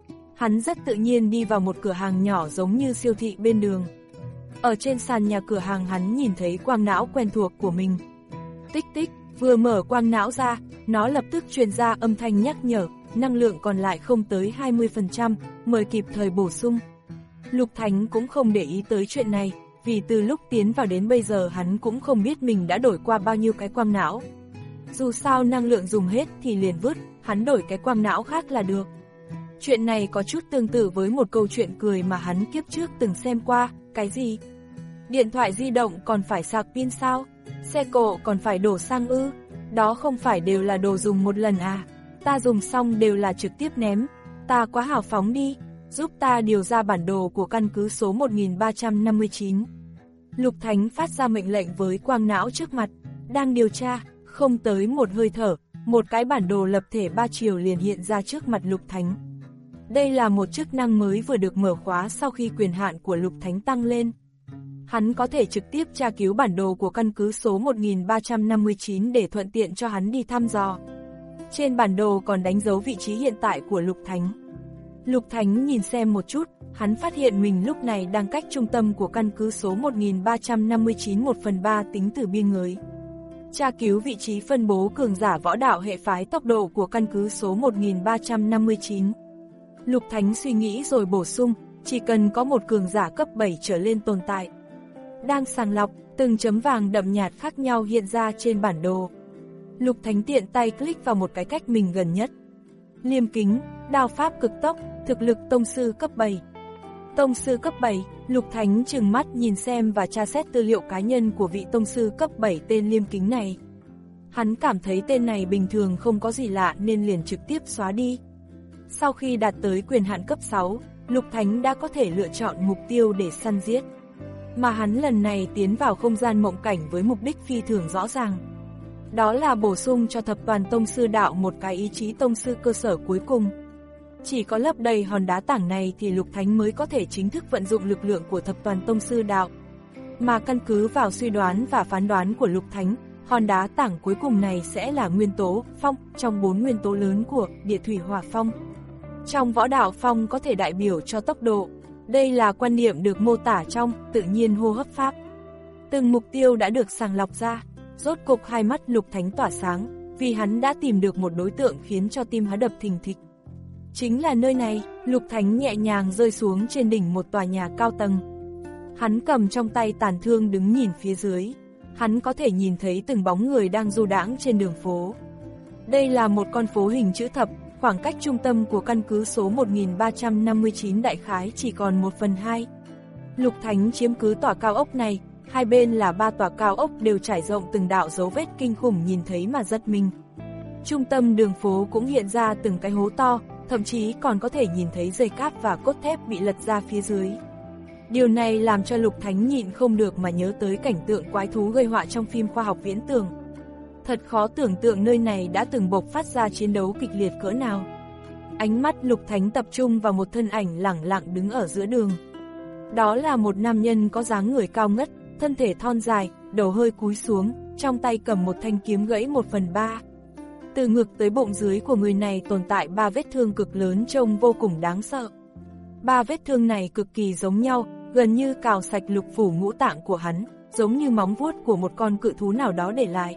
Hắn rất tự nhiên đi vào một cửa hàng nhỏ giống như siêu thị bên đường. Ở trên sàn nhà cửa hàng hắn nhìn thấy quang não quen thuộc của mình. Tích tích, vừa mở quang não ra, nó lập tức truyền ra âm thanh nhắc nhở, năng lượng còn lại không tới hai mươi phần trăm, mời kịp thời bổ sung. Lục Thánh cũng không để ý tới chuyện này, vì từ lúc tiến vào đến bây giờ hắn cũng không biết mình đã đổi qua bao nhiêu cái quang não. Dù sao năng lượng dùng hết thì liền vứt, hắn đổi cái quang não khác là được. Chuyện này có chút tương tự với một câu chuyện cười mà hắn kiếp trước từng xem qua, cái gì? Điện thoại di động còn phải sạc pin sao? Xe cộ còn phải đổ xăng ư? Đó không phải đều là đồ dùng một lần à? Ta dùng xong đều là trực tiếp ném, ta quá hào phóng đi, giúp ta điều ra bản đồ của căn cứ số một nghìn ba trăm năm mươi chín. Lục Thánh phát ra mệnh lệnh với quang não trước mặt, đang điều tra, không tới một hơi thở, một cái bản đồ lập thể ba chiều liền hiện ra trước mặt Lục Thánh. Đây là một chức năng mới vừa được mở khóa sau khi quyền hạn của Lục Thánh tăng lên. Hắn có thể trực tiếp tra cứu bản đồ của căn cứ số một nghìn ba trăm năm mươi chín để thuận tiện cho hắn đi thăm dò. Trên bản đồ còn đánh dấu vị trí hiện tại của Lục Thánh. Lục Thánh nhìn xem một chút, hắn phát hiện mình lúc này đang cách trung tâm của căn cứ số một nghìn ba trăm năm mươi chín một phần ba tính từ biên giới. Tra cứu vị trí phân bố cường giả võ đạo hệ phái tốc độ của căn cứ số một nghìn ba trăm năm mươi chín. Lục Thánh suy nghĩ rồi bổ sung, chỉ cần có một cường giả cấp bảy trở lên tồn tại. Đang sàng lọc, từng chấm vàng đậm nhạt khác nhau hiện ra trên bản đồ. Lục Thánh tiện tay click vào một cái cách mình gần nhất. Liêm kính, đao pháp cực tốc, thực lực tông sư cấp bảy. Tông sư cấp bảy, Lục Thánh trừng mắt nhìn xem và tra xét tư liệu cá nhân của vị tông sư cấp bảy tên Liêm kính này. Hắn cảm thấy tên này bình thường không có gì lạ nên liền trực tiếp xóa đi. Sau khi đạt tới quyền hạn cấp sáu, Lục Thánh đã có thể lựa chọn mục tiêu để săn giết. Mà hắn lần này tiến vào không gian mộng cảnh với mục đích phi thường rõ ràng. Đó là bổ sung cho thập toàn tông sư đạo một cái ý chí tông sư cơ sở cuối cùng. Chỉ có lấp đầy hòn đá tảng này thì Lục Thánh mới có thể chính thức vận dụng lực lượng của thập toàn tông sư đạo. Mà căn cứ vào suy đoán và phán đoán của Lục Thánh, hòn đá tảng cuối cùng này sẽ là nguyên tố phong trong bốn nguyên tố lớn của địa thủy hỏa phong. Trong võ đạo, phong có thể đại biểu cho tốc độ. Đây là quan niệm được mô tả trong tự nhiên hô hấp pháp. Từng mục tiêu đã được sàng lọc ra, rốt cục hai mắt Lục Thánh tỏa sáng, vì hắn đã tìm được một đối tượng khiến cho tim hắn đập thình thịch. Chính là nơi này. Lục Thánh nhẹ nhàng rơi xuống trên đỉnh một tòa nhà cao tầng. Hắn cầm trong tay tàn thương đứng nhìn phía dưới. Hắn có thể nhìn thấy từng bóng người đang du đãng trên đường phố. Đây là một con phố hình chữ thập, khoảng cách trung tâm của căn cứ số một nghìn ba trăm năm mươi chín đại khái chỉ còn một phần hai. Lục Thánh chiếm cứ tòa cao ốc này, hai bên là ba tòa cao ốc đều trải rộng từng đạo dấu vết kinh khủng nhìn thấy mà giật mình. Trung tâm đường phố cũng hiện ra từng cái hố to, thậm chí còn có thể nhìn thấy dây cáp và cốt thép bị lật ra phía dưới. Điều này làm cho Lục Thánh nhịn không được mà nhớ tới cảnh tượng quái thú gây họa trong phim khoa học viễn tưởng. Thật khó tưởng tượng nơi này đã từng bộc phát ra chiến đấu kịch liệt cỡ nào. Ánh mắt Lục Thánh tập trung vào một thân ảnh lẳng lặng đứng ở giữa đường. Đó là một nam nhân có dáng người cao ngất, thân thể thon dài, đầu hơi cúi xuống, trong tay cầm một thanh kiếm gãy một phần ba. Từ ngực tới bụng dưới của người này tồn tại ba vết thương cực lớn trông vô cùng đáng sợ. Ba vết thương này cực kỳ giống nhau, gần như cào sạch lục phủ ngũ tạng của hắn, giống như móng vuốt của một con cự thú nào đó để lại.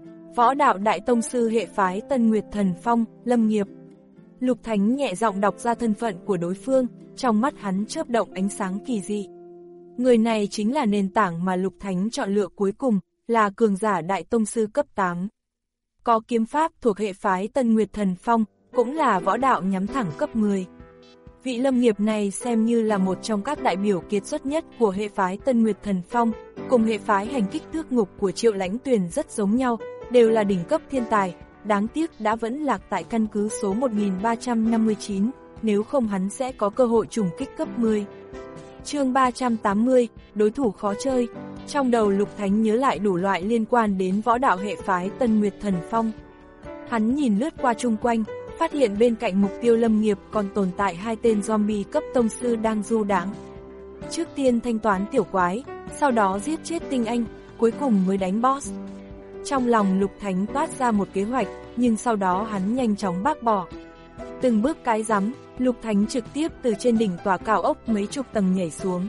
Võ đạo đại tông sư hệ phái Tân Nguyệt Thần Phong, Lâm Nghiệp. Lục Thánh nhẹ giọng đọc ra thân phận của đối phương, trong mắt hắn chớp động ánh sáng kỳ dị. Người này chính là nền tảng mà Lục Thánh chọn lựa cuối cùng, là cường giả đại tông sư cấp tám. Có kiếm pháp thuộc hệ phái Tân Nguyệt Thần Phong, cũng là võ đạo nhắm thẳng cấp mười. Vị Lâm Nghiệp này xem như là một trong các đại biểu kiệt xuất nhất của hệ phái Tân Nguyệt Thần Phong, cùng hệ phái Hành Kích Tước Ngục của Triệu Lãnh Tuyền rất giống nhau, đều là đỉnh cấp thiên tài, đáng tiếc đã vẫn lạc tại căn cứ số một nghìn ba trăm năm mươi chín, nếu không hắn sẽ có cơ hội trùng kích cấp mười. Chương ba trăm tám mươi, đối thủ khó chơi. Trong đầu Lục Thánh nhớ lại đủ loại liên quan đến võ đạo hệ phái Tân Nguyệt Thần Phong. Hắn nhìn lướt qua chung quanh, phát hiện bên cạnh mục tiêu Lâm Nghiệp còn tồn tại hai tên zombie cấp tông sư đang du đãng. Trước tiên thanh toán tiểu quái, sau đó giết chết tinh anh, cuối cùng mới đánh boss. Trong lòng Lục Thánh toát ra một kế hoạch, nhưng sau đó hắn nhanh chóng bác bỏ. Từng bước cái rắm, Lục Thánh trực tiếp từ trên đỉnh tòa cao ốc mấy chục tầng nhảy xuống.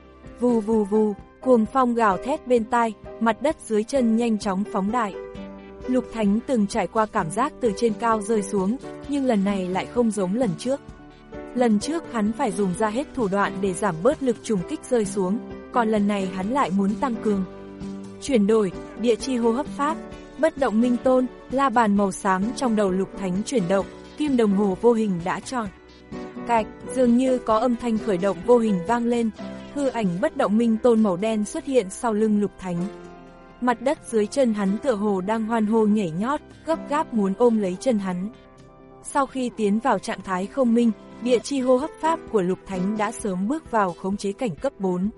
Vù vù vù, cuồng phong gào thét bên tai, mặt đất dưới chân nhanh chóng phóng đại. Lục Thánh từng trải qua cảm giác từ trên cao rơi xuống, nhưng lần này lại không giống lần trước. Lần trước hắn phải dùng ra hết thủ đoạn để giảm bớt lực trùng kích rơi xuống, còn lần này hắn lại muốn tăng cường. Chuyển đổi, địa chi hô hấp pháp, bất động minh tôn, la bàn màu xám trong đầu Lục Thánh chuyển động, kim đồng hồ vô hình đã tròn. Cạch, dường như có âm thanh khởi động vô hình vang lên, hư ảnh bất động minh tôn màu đen xuất hiện sau lưng Lục Thánh. Mặt đất dưới chân hắn tựa hồ đang hoan hô nhảy nhót, gấp gáp muốn ôm lấy chân hắn. Sau khi tiến vào trạng thái không minh, địa chi hô hấp pháp của Lục Thánh đã sớm bước vào khống chế cảnh cấp bốn.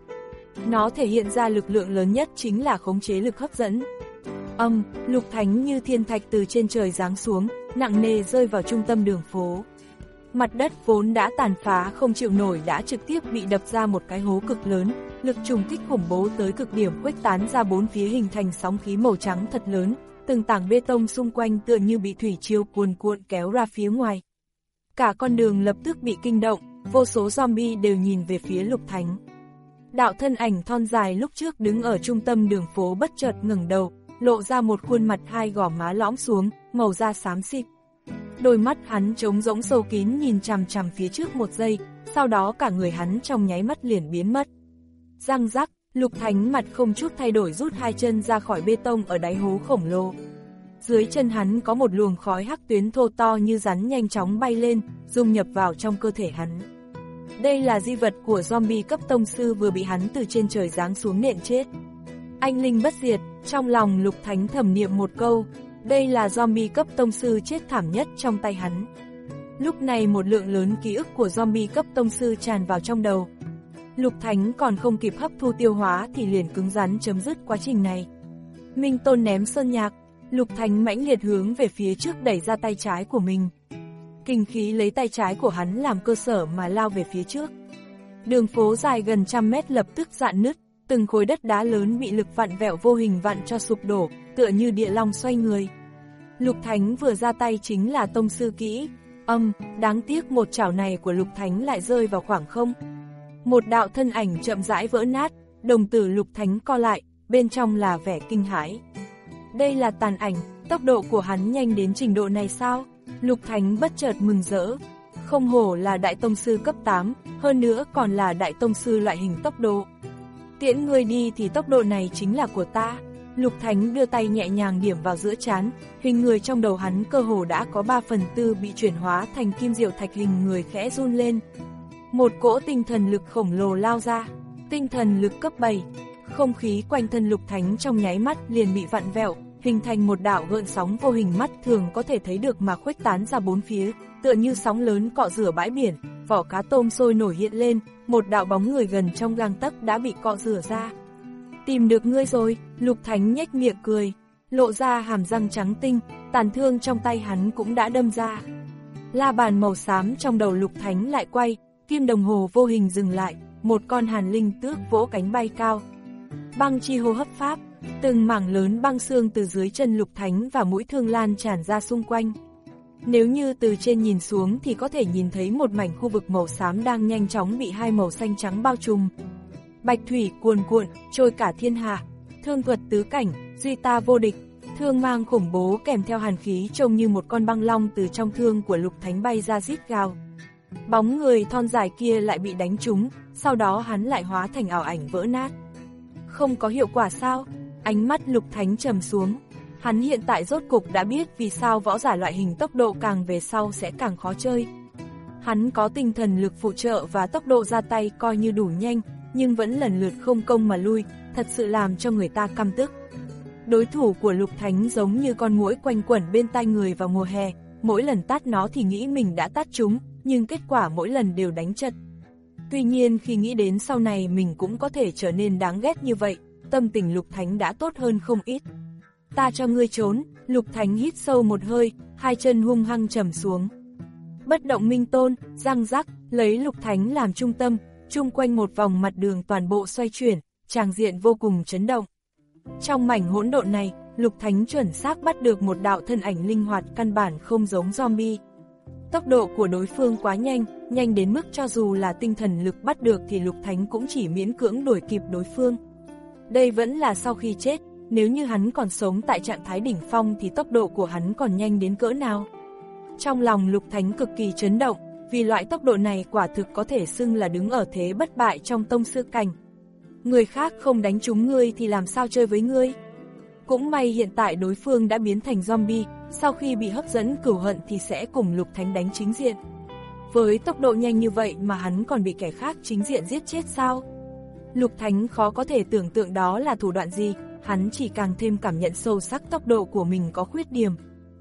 Nó thể hiện ra lực lượng lớn nhất chính là khống chế lực hấp dẫn. Âm, Lục Thánh như thiên thạch từ trên trời giáng xuống, nặng nề rơi vào trung tâm đường phố. Mặt đất vốn đã tàn phá không chịu nổi đã trực tiếp bị đập ra một cái hố cực lớn, lực trùng kích khủng bố tới cực điểm khuếch tán ra bốn phía hình thành sóng khí màu trắng thật lớn, từng tảng bê tông xung quanh tựa như bị thủy triều cuồn cuộn kéo ra phía ngoài. Cả con đường lập tức bị kinh động, vô số zombie đều nhìn về phía Lục Thánh. Đạo thân ảnh thon dài lúc trước đứng ở trung tâm đường phố bất chợt ngẩng đầu, lộ ra một khuôn mặt hai gò má lõm xuống, màu da xám xịt. Đôi mắt hắn trống rỗng sâu kín nhìn chằm chằm phía trước một giây, sau đó cả người hắn trong nháy mắt liền biến mất. Răng rắc, Lục Thánh mặt không chút thay đổi rút hai chân ra khỏi bê tông ở đáy hố khổng lồ. Dưới chân hắn có một luồng khói hắc tuyến thô to như rắn nhanh chóng bay lên, dung nhập vào trong cơ thể hắn. Đây là di vật của zombie cấp tông sư vừa bị hắn từ trên trời giáng xuống nện chết. Anh linh bất diệt, trong lòng Lục Thánh thầm niệm một câu, đây là zombie cấp tông sư chết thảm nhất trong tay hắn. Lúc này một lượng lớn ký ức của zombie cấp tông sư tràn vào trong đầu. Lục Thánh còn không kịp hấp thu tiêu hóa thì liền cứng rắn chấm dứt quá trình này. Minh Tôn ném sơn nhạc, Lục Thánh mãnh liệt hướng về phía trước đẩy ra tay trái của mình. Kinh khí lấy tay trái của hắn làm cơ sở mà lao về phía trước. Đường phố dài gần trăm mét lập tức rạn nứt, từng khối đất đá lớn bị lực vặn vẹo vô hình vặn cho sụp đổ, tựa như địa long xoay người. Lục Thánh vừa ra tay chính là tông sư kỹ, âm, đáng tiếc một chảo này của Lục Thánh lại rơi vào khoảng không. Một đạo thân ảnh chậm rãi vỡ nát, đồng tử Lục Thánh co lại, bên trong là vẻ kinh hãi. Đây là tàn ảnh, tốc độ của hắn nhanh đến trình độ này sao? Lục Thánh bất chợt mừng rỡ. Không hổ là đại tông sư cấp tám, hơn nữa còn là đại tông sư loại hình tốc độ. Tiễn ngươi đi thì tốc độ này chính là của ta. Lục Thánh đưa tay nhẹ nhàng điểm vào giữa trán, hình người trong đầu hắn cơ hồ đã có ba phần tư bị chuyển hóa thành kim diệu thạch, hình người khẽ run lên. Một cỗ tinh thần lực khổng lồ lao ra, tinh thần lực cấp bảy. Không khí quanh thân Lục Thánh trong nháy mắt liền bị vặn vẹo, hình thành một đạo gợn sóng vô hình mắt thường có thể thấy được mà khuếch tán ra bốn phía, tựa như sóng lớn cọ rửa bãi biển, vỏ cá tôm sôi nổi hiện lên, một đạo bóng người gần trong gang tấc đã bị cọ rửa ra. Tìm được ngươi rồi, Lục Thánh nhếch miệng cười, lộ ra hàm răng trắng tinh, tàn thương trong tay hắn cũng đã đâm ra. La bàn màu xám trong đầu Lục Thánh lại quay, kim đồng hồ vô hình dừng lại, một con hàn linh tước vỗ cánh bay cao. Băng chi hô hấp pháp, từng mảng lớn băng xương từ dưới chân Lục Thánh và mũi thương lan tràn ra xung quanh. Nếu như từ trên nhìn xuống thì có thể nhìn thấy một mảnh khu vực màu xám đang nhanh chóng bị hai màu xanh trắng bao trùm. Bạch thủy cuồn cuộn, trôi cả thiên hạ, thương thuật tứ cảnh, duy ta vô địch, thương mang khủng bố kèm theo hàn khí trông như một con băng long từ trong thương của Lục Thánh bay ra rít gào. Bóng người thon dài kia lại bị đánh trúng, sau đó hắn lại hóa thành ảo ảnh vỡ nát. Không có hiệu quả sao? Ánh mắt Lục Thánh trầm xuống. Hắn hiện tại rốt cục đã biết vì sao võ giả loại hình tốc độ càng về sau sẽ càng khó chơi. Hắn có tinh thần lực phụ trợ và tốc độ ra tay coi như đủ nhanh, nhưng vẫn lần lượt không công mà lui, thật sự làm cho người ta căm tức. Đối thủ của Lục Thánh giống như con muỗi quanh quẩn bên tai người vào mùa hè, mỗi lần tát nó thì nghĩ mình đã tát chúng, nhưng kết quả mỗi lần đều đánh chật. Tuy nhiên khi nghĩ đến sau này mình cũng có thể trở nên đáng ghét như vậy, tâm tình Lục Thánh đã tốt hơn không ít. Ta cho ngươi trốn, Lục Thánh hít sâu một hơi, hai chân hung hăng trầm xuống. Bất động minh tôn, răng rắc, lấy Lục Thánh làm trung tâm, chung quanh một vòng mặt đường toàn bộ xoay chuyển, tràng diện vô cùng chấn động. Trong mảnh hỗn độn này, Lục Thánh chuẩn xác bắt được một đạo thân ảnh linh hoạt căn bản không giống zombie. Tốc độ của đối phương quá nhanh, nhanh đến mức cho dù là tinh thần lực bắt được thì Lục Thánh cũng chỉ miễn cưỡng đuổi kịp đối phương. Đây vẫn là sau khi chết, nếu như hắn còn sống tại trạng thái đỉnh phong thì tốc độ của hắn còn nhanh đến cỡ nào. Trong lòng Lục Thánh cực kỳ chấn động, vì loại tốc độ này quả thực có thể xưng là đứng ở thế bất bại trong tông sư cảnh. Người khác không đánh trúng ngươi thì làm sao chơi với ngươi? Cũng may hiện tại đối phương đã biến thành zombie, sau khi bị hấp dẫn cửu hận thì sẽ cùng Lục Thánh đánh chính diện. Với tốc độ nhanh như vậy mà hắn còn bị kẻ khác chính diện giết chết sao? Lục Thánh khó có thể tưởng tượng đó là thủ đoạn gì, hắn chỉ càng thêm cảm nhận sâu sắc tốc độ của mình có khuyết điểm.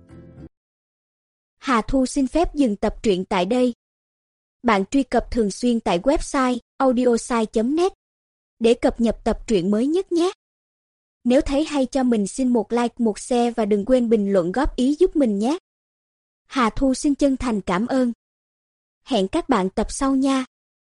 Hà Thu xin phép dừng tập truyện tại đây. Bạn truy cập thường xuyên tại website audiosai chấm net để cập nhật tập truyện mới nhất nhé. Nếu thấy hay cho mình xin một like, một share và đừng quên bình luận góp ý giúp mình nhé. Hà Thu xin chân thành cảm ơn. Hẹn các bạn tập sau nha.